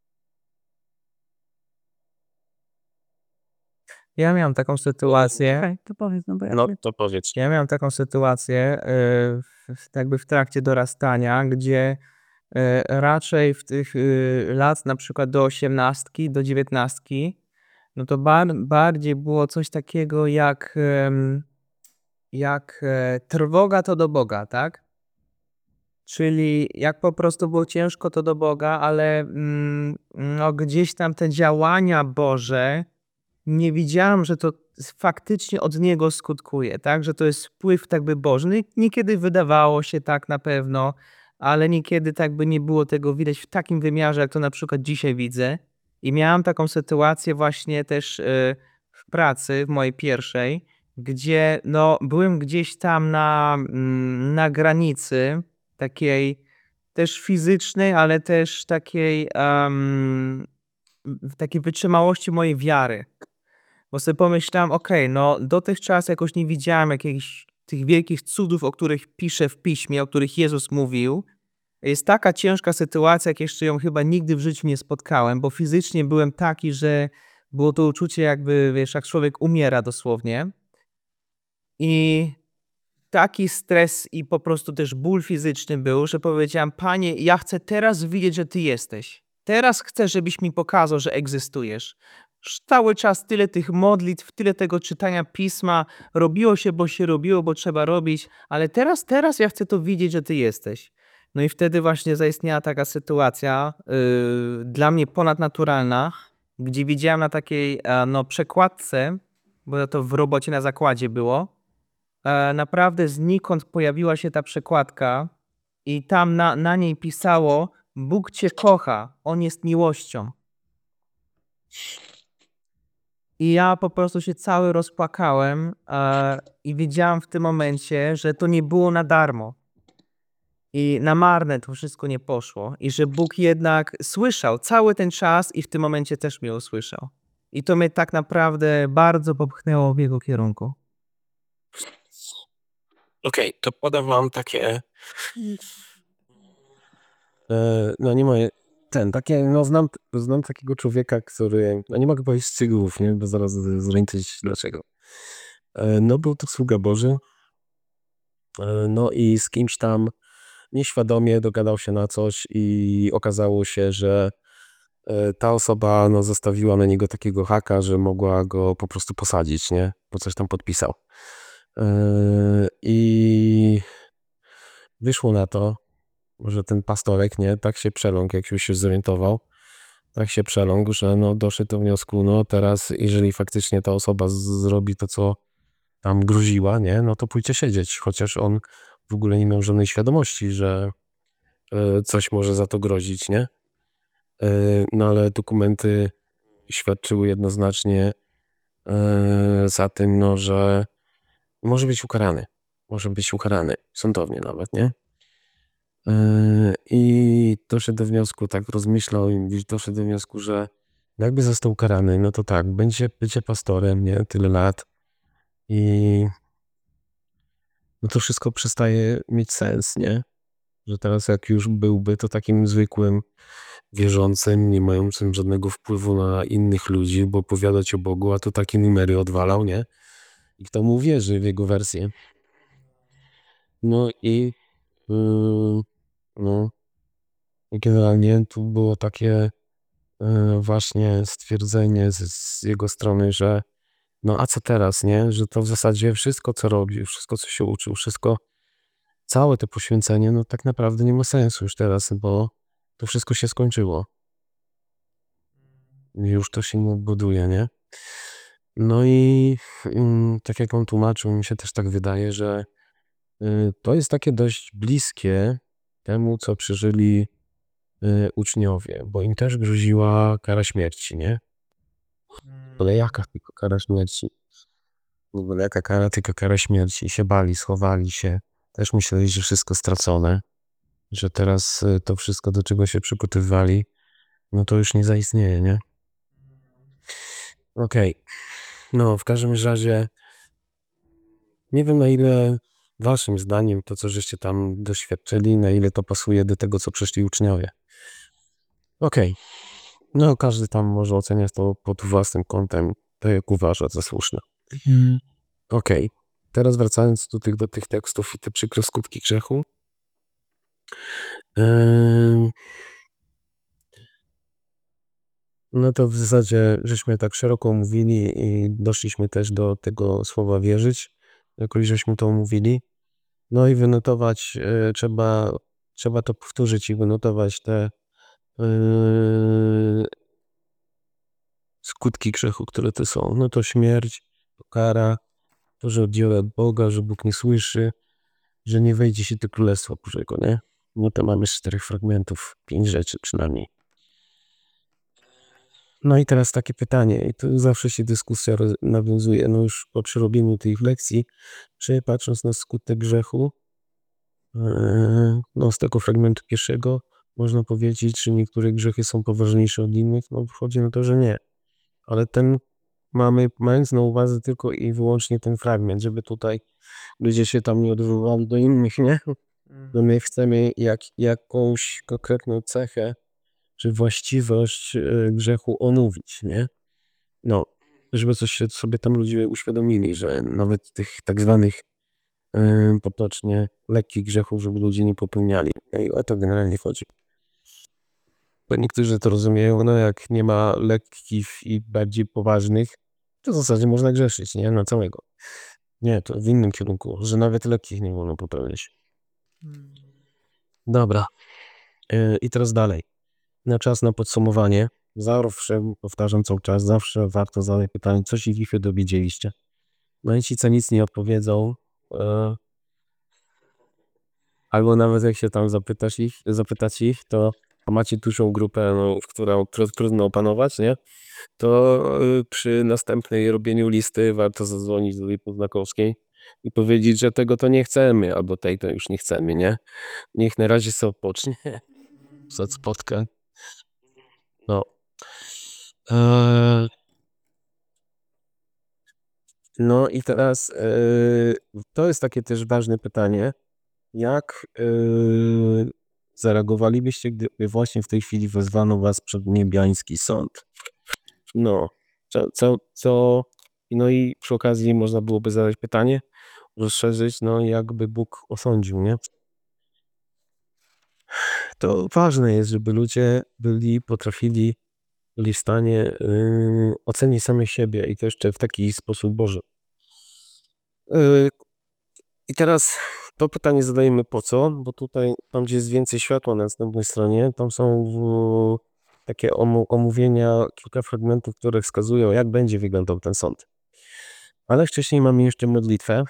Ja miałem taką sytuację. Okej, to powiedz, no bo ja No wiem. to powiedz. Ja miałem taką sytuację, y, w, jakby w trakcie dorastania, gdzie y, raczej w tych y, lat na przykład do osiemnastki, do dziewiętnastki, no to bar, bardziej było coś takiego jak, em, jak e, trwoga to do Boga, tak? Czyli jak po prostu było ciężko, to do Boga, ale mm, no, gdzieś tam te działania Boże nie widziałam, że to faktycznie od Niego skutkuje, tak? Że to jest wpływ tak by Boży. No i niekiedy wydawało się tak na pewno, ale niekiedy tak by nie było tego widać w takim wymiarze, jak to na przykład dzisiaj widzę. I miałam taką sytuację właśnie też y, w pracy, w mojej pierwszej, gdzie no, byłem gdzieś tam na, mm, na granicy takiej też fizycznej, ale też takiej, em, w takiej wytrzymałości mojej wiary. Bo sobie pomyślałem, okej, no dotychczas jakoś nie widziałem jakichś tych wielkich cudów, o których pisze w piśmie, o których Jezus mówił. Jest taka ciężka sytuacja, jak jeszcze ją chyba nigdy w życiu nie spotkałem, bo fizycznie byłem taki, że było to uczucie jakby, wiesz, jak człowiek umiera dosłownie. I taki stres i po prostu też ból fizyczny był, że powiedziałem, Panie, ja chcę teraz widzieć, że Ty jesteś. Teraz chcę, żebyś mi pokazał, że egzystujesz. Cały czas tyle tych modlitw, tyle tego czytania pisma, robiło się, bo się robiło, bo trzeba robić, ale teraz, teraz ja chcę to widzieć, że Ty jesteś. No i wtedy właśnie zaistniała taka sytuacja, yy, dla mnie ponadnaturalna, gdzie widziałem na takiej e, no, przekładce, bo to w robocie na zakładzie było, e, naprawdę znikąd pojawiła się ta przekładka i tam na, na niej pisało: Bóg cię kocha, On jest miłością. I ja po prostu się cały rozpłakałem e, i wiedziałem w tym momencie, że to nie było na darmo. I na marne to wszystko nie poszło. I że Bóg jednak słyszał cały ten czas i w tym momencie też mnie usłyszał. I to mnie tak naprawdę bardzo popchnęło w jego kierunku. Okej, to podam wam takie. E, no nie moje. Ten, takie, no znam, znam takiego człowieka, który. No nie mogę powiedzieć szczegółów, nie? Bo zaraz zorientuję się dlaczego. E, no był to sługa Boży. E, no i z kimś tam nieświadomie dogadał się na coś i okazało się, że e, ta osoba no, zostawiła na niego takiego haka, że mogła go po prostu posadzić, nie? Bo coś tam podpisał. E, I wyszło na to, że ten pastorek, nie, tak się przeląkł, jak już się zorientował, tak się przeląkł, że no doszedł do wniosku, no teraz jeżeli faktycznie ta osoba z- zrobi to, co tam groziła, nie, no to pójdzie siedzieć, chociaż on w ogóle nie miał żadnej świadomości, że e, coś może za to grozić, nie? E, no ale dokumenty świadczyły jednoznacznie e, za tym, no, że może być ukarany, może być ukarany, sądownie nawet, nie? Yy, I doszedł do wniosku, tak rozmyślał i gdzieś doszedł do wniosku, że jakby został ukarany, no to tak, będzie bycie pastorem, nie, tyle lat i no to wszystko przestaje mieć sens, nie? Że teraz jak już byłby to takim zwykłym wierzącym, nie mającym żadnego wpływu na innych ludzi, bo opowiadać o Bogu, a to takie numery odwalał, nie? I kto mu wierzy w jego wersję. No i yy, no i generalnie tu było takie e, właśnie stwierdzenie z, z jego strony, że no a co teraz, nie? Że to w zasadzie wszystko, co robił, wszystko, co się uczył, wszystko, całe to poświęcenie, no tak naprawdę nie ma sensu już teraz, bo to wszystko się skończyło. Już to się nie buduje, nie? No i mm, tak jak on tłumaczył, mi się też tak wydaje, że y, to jest takie dość bliskie temu, co przeżyli y, uczniowie, bo im też groziła kara śmierci, nie? Ale jaka tylko kara śmierci? W ogóle jaka kara, tylko kara śmierci. Się bali, schowali się. Też myśleli, że wszystko stracone. Że teraz y, to wszystko, do czego się przygotowywali, no to już nie zaistnieje, nie? Okej. No, w każdym razie nie wiem, na ile waszym zdaniem to, co żeście tam doświadczyli, na ile to pasuje do tego, co przeszli uczniowie. Okej. No, każdy tam może oceniać to pod własnym kątem. tak jak uważa za słuszne. Okej, teraz wracając do tych, do tych tekstów i te przykre skutki grzechu. Em, No to w zasadzie żeśmy tak szeroko omówili i doszliśmy też do tego słowa wierzyć, jakoś żeśmy to omówili. No i wynotować e, trzeba, trzeba to powtórzyć i wynotować te e, skutki grzechu, które to są. No to śmierć, to kara, to, że oddziela od Boga, że Bóg nie słyszy, że nie wejdzie się do Królestwa Bożego, nie? No to mamy z czterech fragmentów, pięć rzeczy przynajmniej. No i teraz takie pytanie, i tu zawsze się dyskusja roz- nawiązuje, no już po przerobieniu tych lekcji, czy patrząc na skutek grzechu, e, no z tego fragmentu pierwszego, można powiedzieć, że niektóre grzechy są poważniejsze od innych, no wychodzi na to, że nie. Ale ten mamy, mając na uwadze tylko i wyłącznie ten fragment, żeby tutaj ludzie się tam nie odwoływali do innych, nie? No my chcemy jak, jakąś konkretną cechę, czy właściwość e, grzechu omówić, nie? No, żeby coś się sobie tam ludzie uświadomili, że nawet tych tak zwanych e, potocznie lekkich grzechów, żeby ludzie nie popełniali. I o to generalnie chodzi. Bo niektórzy to rozumieją, no jak nie ma lekkich i bardziej poważnych, to w zasadzie można grzeszyć, nie? Na całego. Nie, to w innym kierunku, że nawet lekkich nie wolno popełnić. Dobra. E, I teraz dalej. Na czas na podsumowanie. Zawsze, powtarzam cały czas, zawsze warto zadać pytanie, co się dzisiaj dowiedzieliście. No i ci, co nic nie odpowiedzą, e, albo nawet jak się tam zapytasz ich, zapytać ich, to macie dużą grupę, no, w którą tr- trudno opanować, nie? To e, przy następnej robieniu listy warto zadzwonić do tej Poznakowskiej i powiedzieć, że tego to nie chcemy, albo tej to już nie chcemy, nie? Niech na razie sobie odpocznie. Za spotkań. No. Eee, No i teraz e, to jest takie też ważne pytanie. Jak e, zareagowalibyście, gdyby właśnie w tej chwili wezwano was przed niebiański sąd? No, co, co, co, no i przy okazji można byłoby zadać pytanie, rozszerzyć, no jakby Bóg osądził, nie? To ważne jest, żeby ludzie byli, potrafili, byli w stanie y, ocenić samych siebie i to jeszcze w taki sposób Boży. Y, I teraz to pytanie zadajemy po co, bo tutaj, tam gdzie jest więcej światła na następnej stronie, tam są w, takie omu- omówienia, kilka fragmentów, które wskazują, jak będzie wyglądał ten sąd. Ale wcześniej mamy jeszcze modlitwę.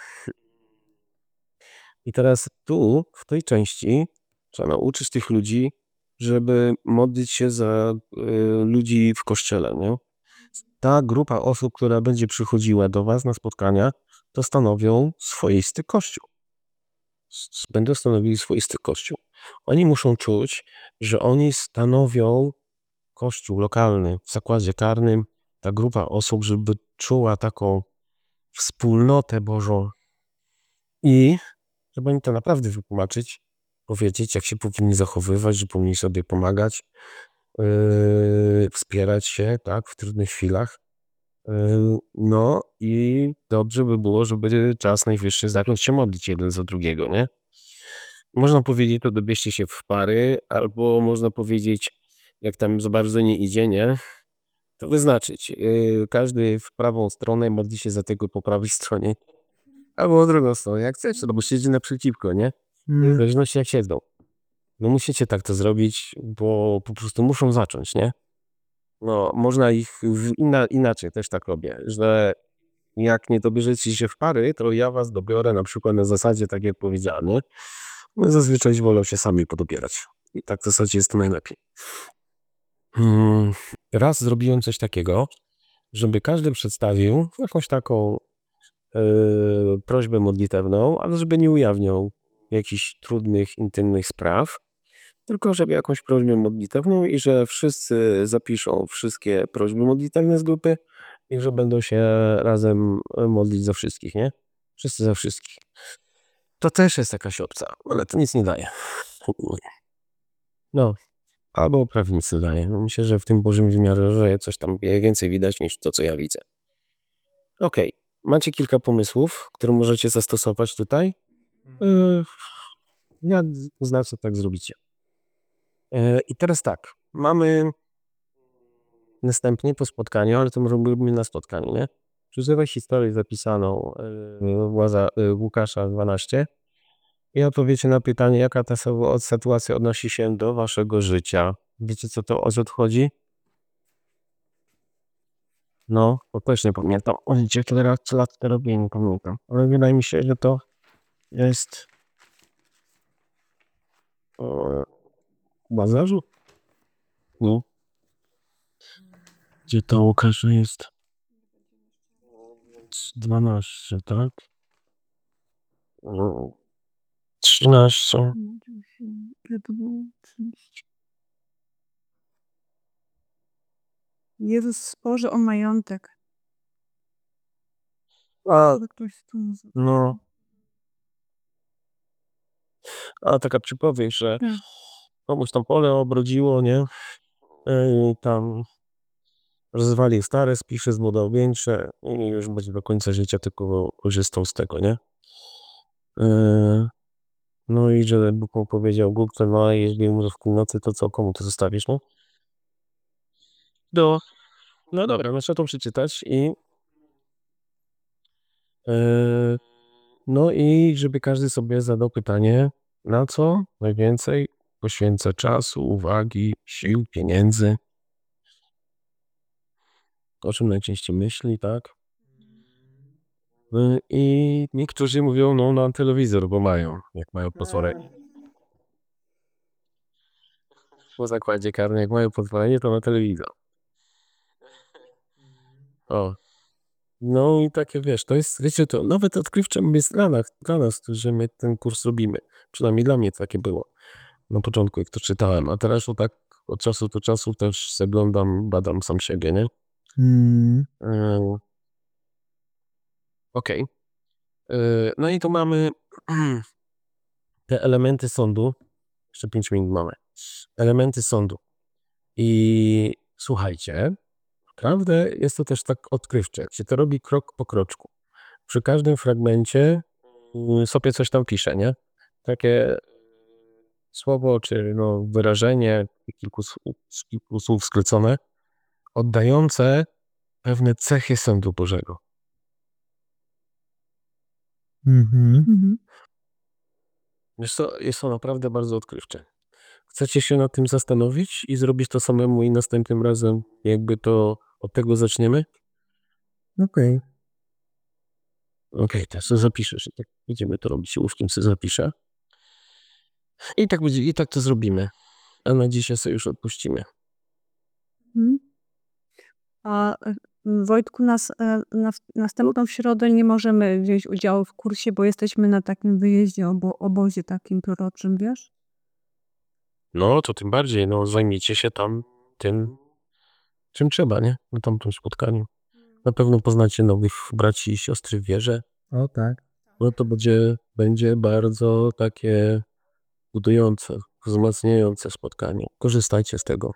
I teraz tu, w tej części, trzeba nauczyć tych ludzi, żeby modlić się za y, ludzi w kościele, nie? Ta grupa osób, która będzie przychodziła do was na spotkania, to stanowią swoisty kościół. S- Będą stanowili swoisty kościół. Oni muszą czuć, że oni stanowią kościół lokalny w zakładzie karnym. Ta grupa osób, żeby czuła taką wspólnotę Bożą i żeby im to naprawdę wytłumaczyć, powiedzieć, jak się powinni zachowywać, że powinni sobie pomagać, yy, wspierać się, tak, w trudnych chwilach. Yy, no i dobrze by było, żeby czas najwyższy zacząć się modlić jeden za drugiego, nie? Można powiedzieć, to dobierzcie się w pary, albo można powiedzieć, jak tam za bardzo nie idzie, nie? To wyznaczyć. Yy, każdy w prawą stronę modli się za tego po prawej stronie. Albo w drugą stronę, jak chcesz, no bo siedzi naprzeciwko, nie? W zależności jak siedzą. No musicie tak to zrobić, bo po prostu muszą zacząć, nie? No, można ich w inna, inaczej też tak robię, że jak nie dobierzecie się w pary, to ja was dobiorę na przykład na zasadzie, tak jak powiedziałem, nie? No, zazwyczaj wolą się sami podobierać. I tak w zasadzie jest to najlepiej. Hmm. Raz zrobiłem coś takiego, żeby każdy przedstawił jakąś taką yy, prośbę modlitewną, ale żeby nie ujawniał jakichś trudnych, intymnych spraw, tylko żeby jakąś prośbę modlitewną i że wszyscy zapiszą wszystkie prośby modlitewne z grupy i że będą się razem modlić za wszystkich, nie? Wszyscy za wszystkich. To też jest jakaś opcja, ale to nic nie daje. No, albo prawie nic nie daje. No, myślę, że w tym Bożym wymiarze coś tam więcej widać niż to, co ja widzę. Okej, macie kilka pomysłów, które możecie zastosować tutaj. Yy, Ja znacznie tak zrobicie. Yy, I teraz tak, mamy następnie po spotkaniu, ale to robimy na spotkaniu, nie? Przeżywaj historię zapisaną yy, Łaza, yy, Łukasza dwanaście i odpowiecie na pytanie, jaka ta sytu- sytuacja odnosi się do waszego życia. Wiecie, co to o co tu chodzi? No, bo też nie pamiętam. O życie, tyle lat, co lat to robię, nie pamiętam. Ale wydaje mi się, że to jest o, Łazarzu? No. Gdzie to Łukasz jest? dwanaście, tak? No. trzynaście. Jezus spoży o majątek. A, Ale ktoś tu nazywa. no. A taka przypowieść, że Tak. komuś tam pole obrodziło, nie? I tam rozwalił stare, spisze, zbudował większe i już będzie do końca życia tylko korzystał z tego, nie? Yy, No i że Bóg mu powiedział, głupcze, no a jeżeli umrzesz w północy, to co, komu to zostawisz, no? No, no dobra, no trzeba to przeczytać i yy, no i żeby każdy sobie zadał pytanie, na co najwięcej poświęca czasu, uwagi, sił, pieniędzy, o czym najczęściej myśli, tak? Yy, I niektórzy mówią, no na telewizor, bo mają, jak mają pozwolenie. Po zakładzie karnym, jak mają pozwolenie, to na telewizor. O. No i takie, wiesz, to jest, wiecie, to nawet odkrywczym jest dla nas, dla nas, że my ten kurs robimy. Przynajmniej dla mnie takie było na początku, jak to czytałem. A teraz to tak od czasu do czasu też zaglądam, badam sam siebie, nie? Mm. Yy, Okej. Yy, No i tu mamy te elementy sądu. Jeszcze pięć minut mamy. Elementy sądu. I słuchajcie, naprawdę jest to też tak odkrywcze, jak się to robi krok po kroczku. Przy każdym fragmencie y, sobie coś tam pisze, nie? Takie słowo czy no, wyrażenie, kilku, słów- z kilku słów skrócone, oddające pewne cechy sądu Bożego. Mhm. Mhm. Wiesz co, jest to naprawdę bardzo odkrywcze. Chcecie się nad tym zastanowić i zrobić to samemu i następnym razem jakby to od tego zaczniemy? Okej. Okej, teraz sobie zapiszesz. I tak będziemy to robić. Łówkiem sobie zapiszę. I tak będzie, i tak to zrobimy. A na dzisiaj sobie już odpuścimy. Mhm. A e, Wojtku, nas, e, na, w następną środę nie możemy wziąć udziału w kursie, bo jesteśmy na takim wyjeździe, obo, obozie takim proroczym, wiesz? No, to tym bardziej, no zajmijcie się tam tym, czym trzeba, nie? Na tamtym spotkaniu. Na pewno poznacie nowych braci i siostry w wierze. O tak. No to będzie, będzie bardzo takie budujące, wzmacniające spotkanie. Korzystajcie z tego.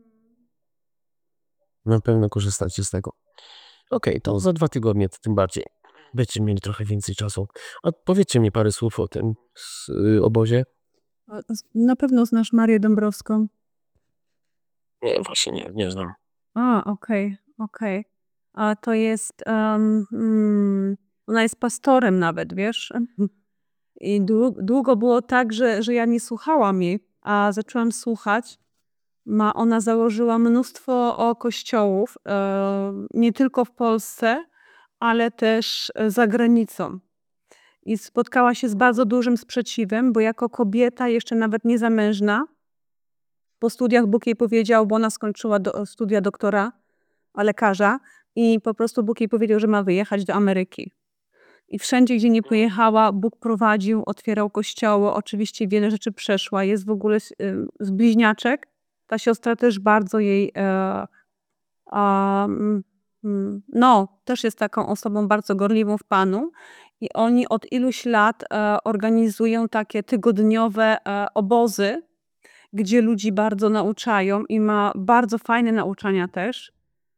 Na pewno korzystacie z tego. Okej, to za dwa tygodnie to tym bardziej. Będziecie mieli trochę więcej czasu. A powiedzcie mi parę słów o tym z, y, obozie. A, z- Na pewno znasz Marię Dąbrowską. Nie, właśnie nie, nie znam. A, okej, okej. A to jest, em, mm, ona jest pastorem nawet, wiesz? I dłu- długo było tak, że, że ja nie słuchałam jej, a zaczęłam słuchać. Ma, ona założyła mnóstwo o kościołów, e, nie tylko w Polsce, ale też e, za granicą. I spotkała się z bardzo dużym sprzeciwem, bo jako kobieta, jeszcze nawet niezamężna, po studiach Bóg jej powiedział, bo ona skończyła do, studia doktora, a lekarza, i po prostu Bóg jej powiedział, że ma wyjechać do Ameryki. I wszędzie, gdzie nie pojechała, Bóg prowadził, otwierał kościoły, oczywiście wiele rzeczy przeszła. Jest w ogóle z, y, z bliźniaczek. Ta siostra też bardzo jej, e, a, mm, mm, no, też jest taką osobą bardzo gorliwą w Panu. I oni od iluś lat e, organizują takie tygodniowe e, obozy, gdzie ludzi bardzo nauczają i ma bardzo fajne nauczania też.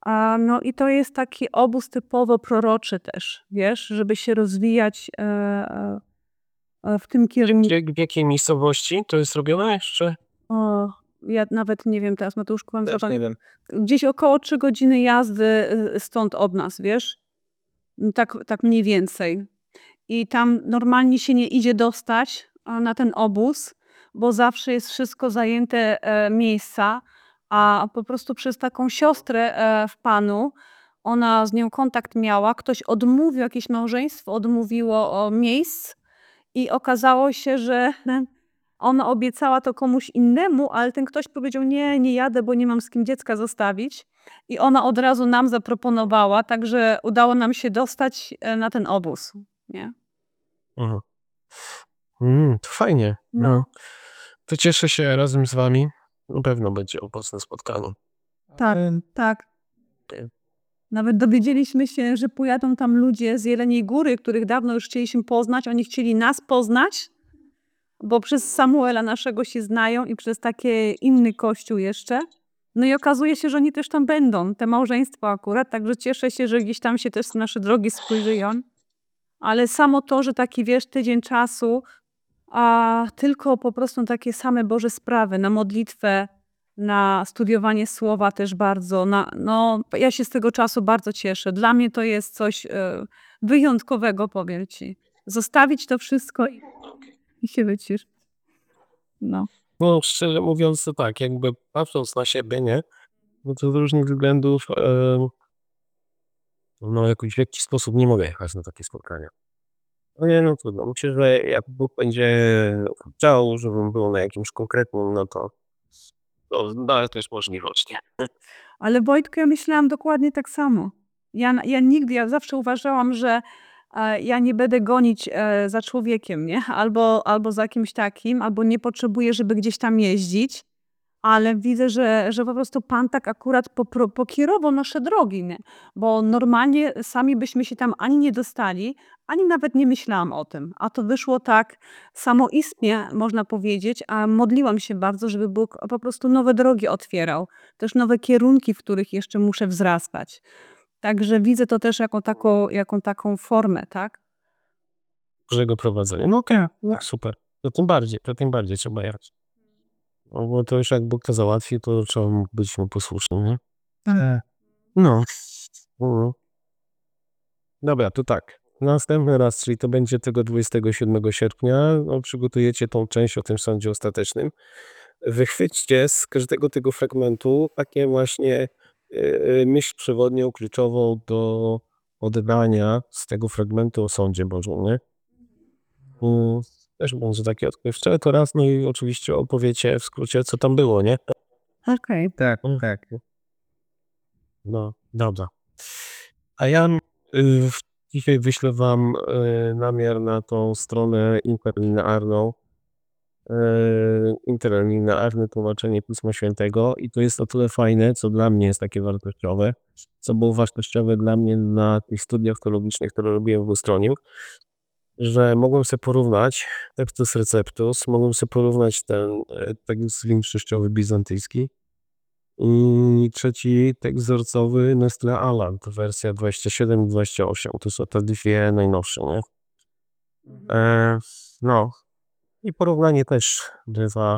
A, no i to jest taki obóz typowo proroczy też, wiesz, żeby się rozwijać e, e, e, w tym kierunku. Gdzie, w jakiej miejscowości to jest robione jeszcze? O, ja nawet nie wiem teraz, Mateuszku, mam Też zapamię- nie wiem. gdzieś około trzy godziny jazdy y, stąd od nas, wiesz? No Tak, tak mniej więcej. I tam normalnie się nie idzie dostać a, na ten obóz, bo zawsze jest wszystko zajęte e, miejsca, a po prostu przez taką siostrę e, w Panu, ona z nią kontakt miała, ktoś odmówił, jakieś małżeństwo odmówiło o miejsc i okazało się, że ona obiecała to komuś innemu, ale ten ktoś powiedział: nie, nie jadę, bo nie mam z kim dziecka zostawić. I ona od razu nam zaproponowała, także udało nam się dostać e, na ten obóz, nie? Mhm. Mm, to fajnie. No. No. To cieszę się razem z wami. Na pewno będzie owocne spotkanie. Tak, E, tak. Ty. Nawet dowiedzieliśmy się, że pojadą tam ludzie z Jeleniej Góry, których dawno już chcieliśmy poznać. Oni chcieli nas poznać, bo przez Samuela naszego się znają i przez taki inny kościół jeszcze. No i okazuje się, że oni też tam będą, te małżeństwa akurat, także cieszę się, że gdzieś tam się też nasze drogi spojrzyją. Ale samo to, że taki, wiesz, tydzień czasu, a tylko po prostu takie same Boże sprawy, na modlitwę, na studiowanie słowa też bardzo, na, no ja się z tego czasu bardzo cieszę. Dla mnie to jest coś e, wyjątkowego, powiem ci. Zostawić to wszystko i, i się wycisz. No. No, szczerze mówiąc, to tak, jakby patrząc na siebie, nie? No to z różnych względów e, no jakoś w jakiś sposób nie mogę jechać na takie spotkania. No nie, no trudno. Myślę, że jak Bóg będzie chciał, żebym był na jakimś konkretnym, no to to da też możliwość, nie? Ale Wojtku, ja myślałam dokładnie tak samo. Ja, ja nigdy, ja zawsze uważałam, że e, ja nie będę gonić e, za człowiekiem, nie? Albo, albo za kimś takim, albo nie potrzebuję, żeby gdzieś tam jeździć, ale widzę, że, że po prostu Pan tak akurat popro- pokierował nasze drogi, nie? Bo normalnie sami byśmy się tam ani nie dostali, ani nawet nie myślałam o tym. A to wyszło tak samoistnie, można powiedzieć, a modliłam się bardzo, żeby Bóg po prostu nowe drogi otwierał. Też nowe kierunki, w których jeszcze muszę wzrastać. Także widzę to też jako taką, jako taką formę, tak? Bożego prowadzenia. No okej, no super. To tym bardziej, to tym bardziej trzeba jechać. No bo to już jak Bóg to załatwi, to trzeba mu być mu posłusznym, nie? e, No. Mhm. Dobra, to tak. Następny raz, czyli to będzie tego dwudziestego siódmego sierpnia, no, przygotujecie tą część o tym sądzie ostatecznym. Wychwyćcie z każdego tego fragmentu takie właśnie yy, myśl przewodnią, kluczową do odebrania z tego fragmentu o sądzie Bożym, nie? Mm, też będzie takie odkrywcze, to raz, no i oczywiście opowiecie w skrócie, co tam było, nie? Okej. tak, tak. No, dobra. A ja y, w- dzisiaj wyślę wam y, namiar na tą stronę interlinearną, y, interlinearne tłumaczenie Pisma Świętego i to jest o tyle fajne, co dla mnie jest takie wartościowe, co było wartościowe dla mnie na tych studiach teologicznych, które robiłem w Ustroniu, że mogłem sobie porównać Textus Receptus, mogłem sobie porównać ten e, tekst większościowy bizantyjski i trzeci tekst wzorcowy Nestle Aland, wersja dwadzieścia siedem i dwadzieścia osiem. To są te dwie najnowsze, nie? E, no. I porównanie też bywa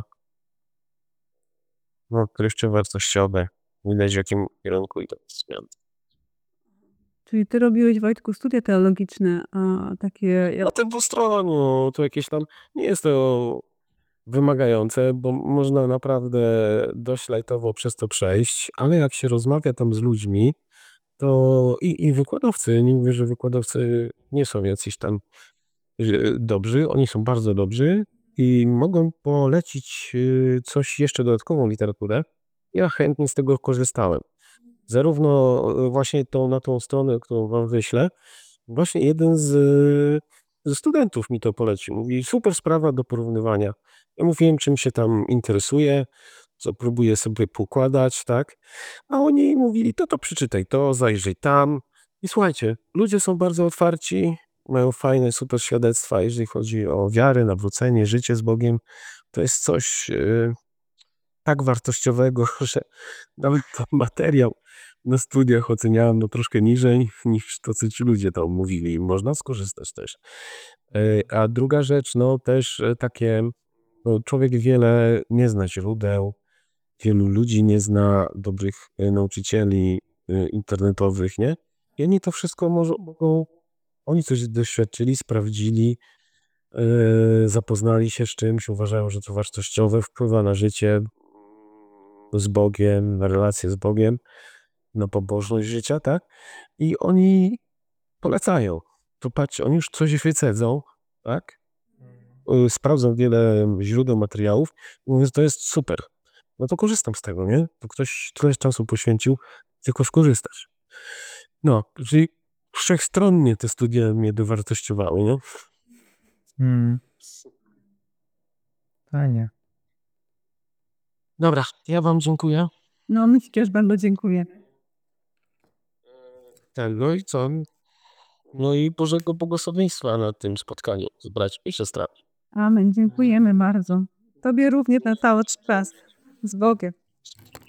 no, treściowo wartościowe. Widać w jakim kierunku i to jest zmian. Czyli ty robiłeś, Wojtku, studia teologiczne, a takie... Na tym Ustroniu to jakieś tam nie jest to wymagające, bo można naprawdę dość lajtowo przez to przejść, ale jak się rozmawia tam z ludźmi, to i, i wykładowcy, nie mówię, że wykładowcy nie są jacyś tam y, dobrzy, oni są bardzo dobrzy i mogą polecić y, coś jeszcze dodatkową literaturę. Ja chętnie z tego korzystałem. Zarówno y, właśnie tą, na tą stronę, którą wam wyślę, właśnie jeden z, ze studentów mi to polecił. Mówi, super sprawa do porównywania. Ja mówiłem, czym się tam interesuję, co próbuję sobie poukładać, tak? A oni mówili, to to przeczytaj to, zajrzyj tam. I słuchajcie, ludzie są bardzo otwarci, mają fajne, super świadectwa, jeżeli chodzi o wiarę, nawrócenie, życie z Bogiem. To jest coś, yy, tak wartościowego, że nawet ten materiał na studiach oceniałem no troszkę niżej niż to, co ci ludzie tam mówili. I można skorzystać też. E, A druga rzecz, no też e, takie, no człowiek wiele nie zna źródeł, wielu ludzi nie zna dobrych e, nauczycieli e, internetowych, nie? I oni to wszystko może, mogą, oni coś doświadczyli, sprawdzili, e, zapoznali się z czymś, uważają, że to wartościowe, wpływa na życie z Bogiem, na relacje z Bogiem, na pobożność życia, tak? I oni polecają. To patrz, oni już coś wycedzą, tak? Y, Sprawdzą wiele źródeł, materiałów, mówiąc, to jest super. No to korzystam z tego, nie? To ktoś tyle czasu poświęcił, tylko skorzystać. No, czyli wszechstronnie te studia mnie dowartościowały, nie? Mm. Fajnie. Dobra, ja wam dziękuję. No, my ci też bardzo dziękujemy. Tak, no i co? No i Bożego błogosławieństwa na tym spotkaniu z braćmi i siostrami. Amen, dziękujemy bardzo. Tobie również na cały czas. Z Bogiem.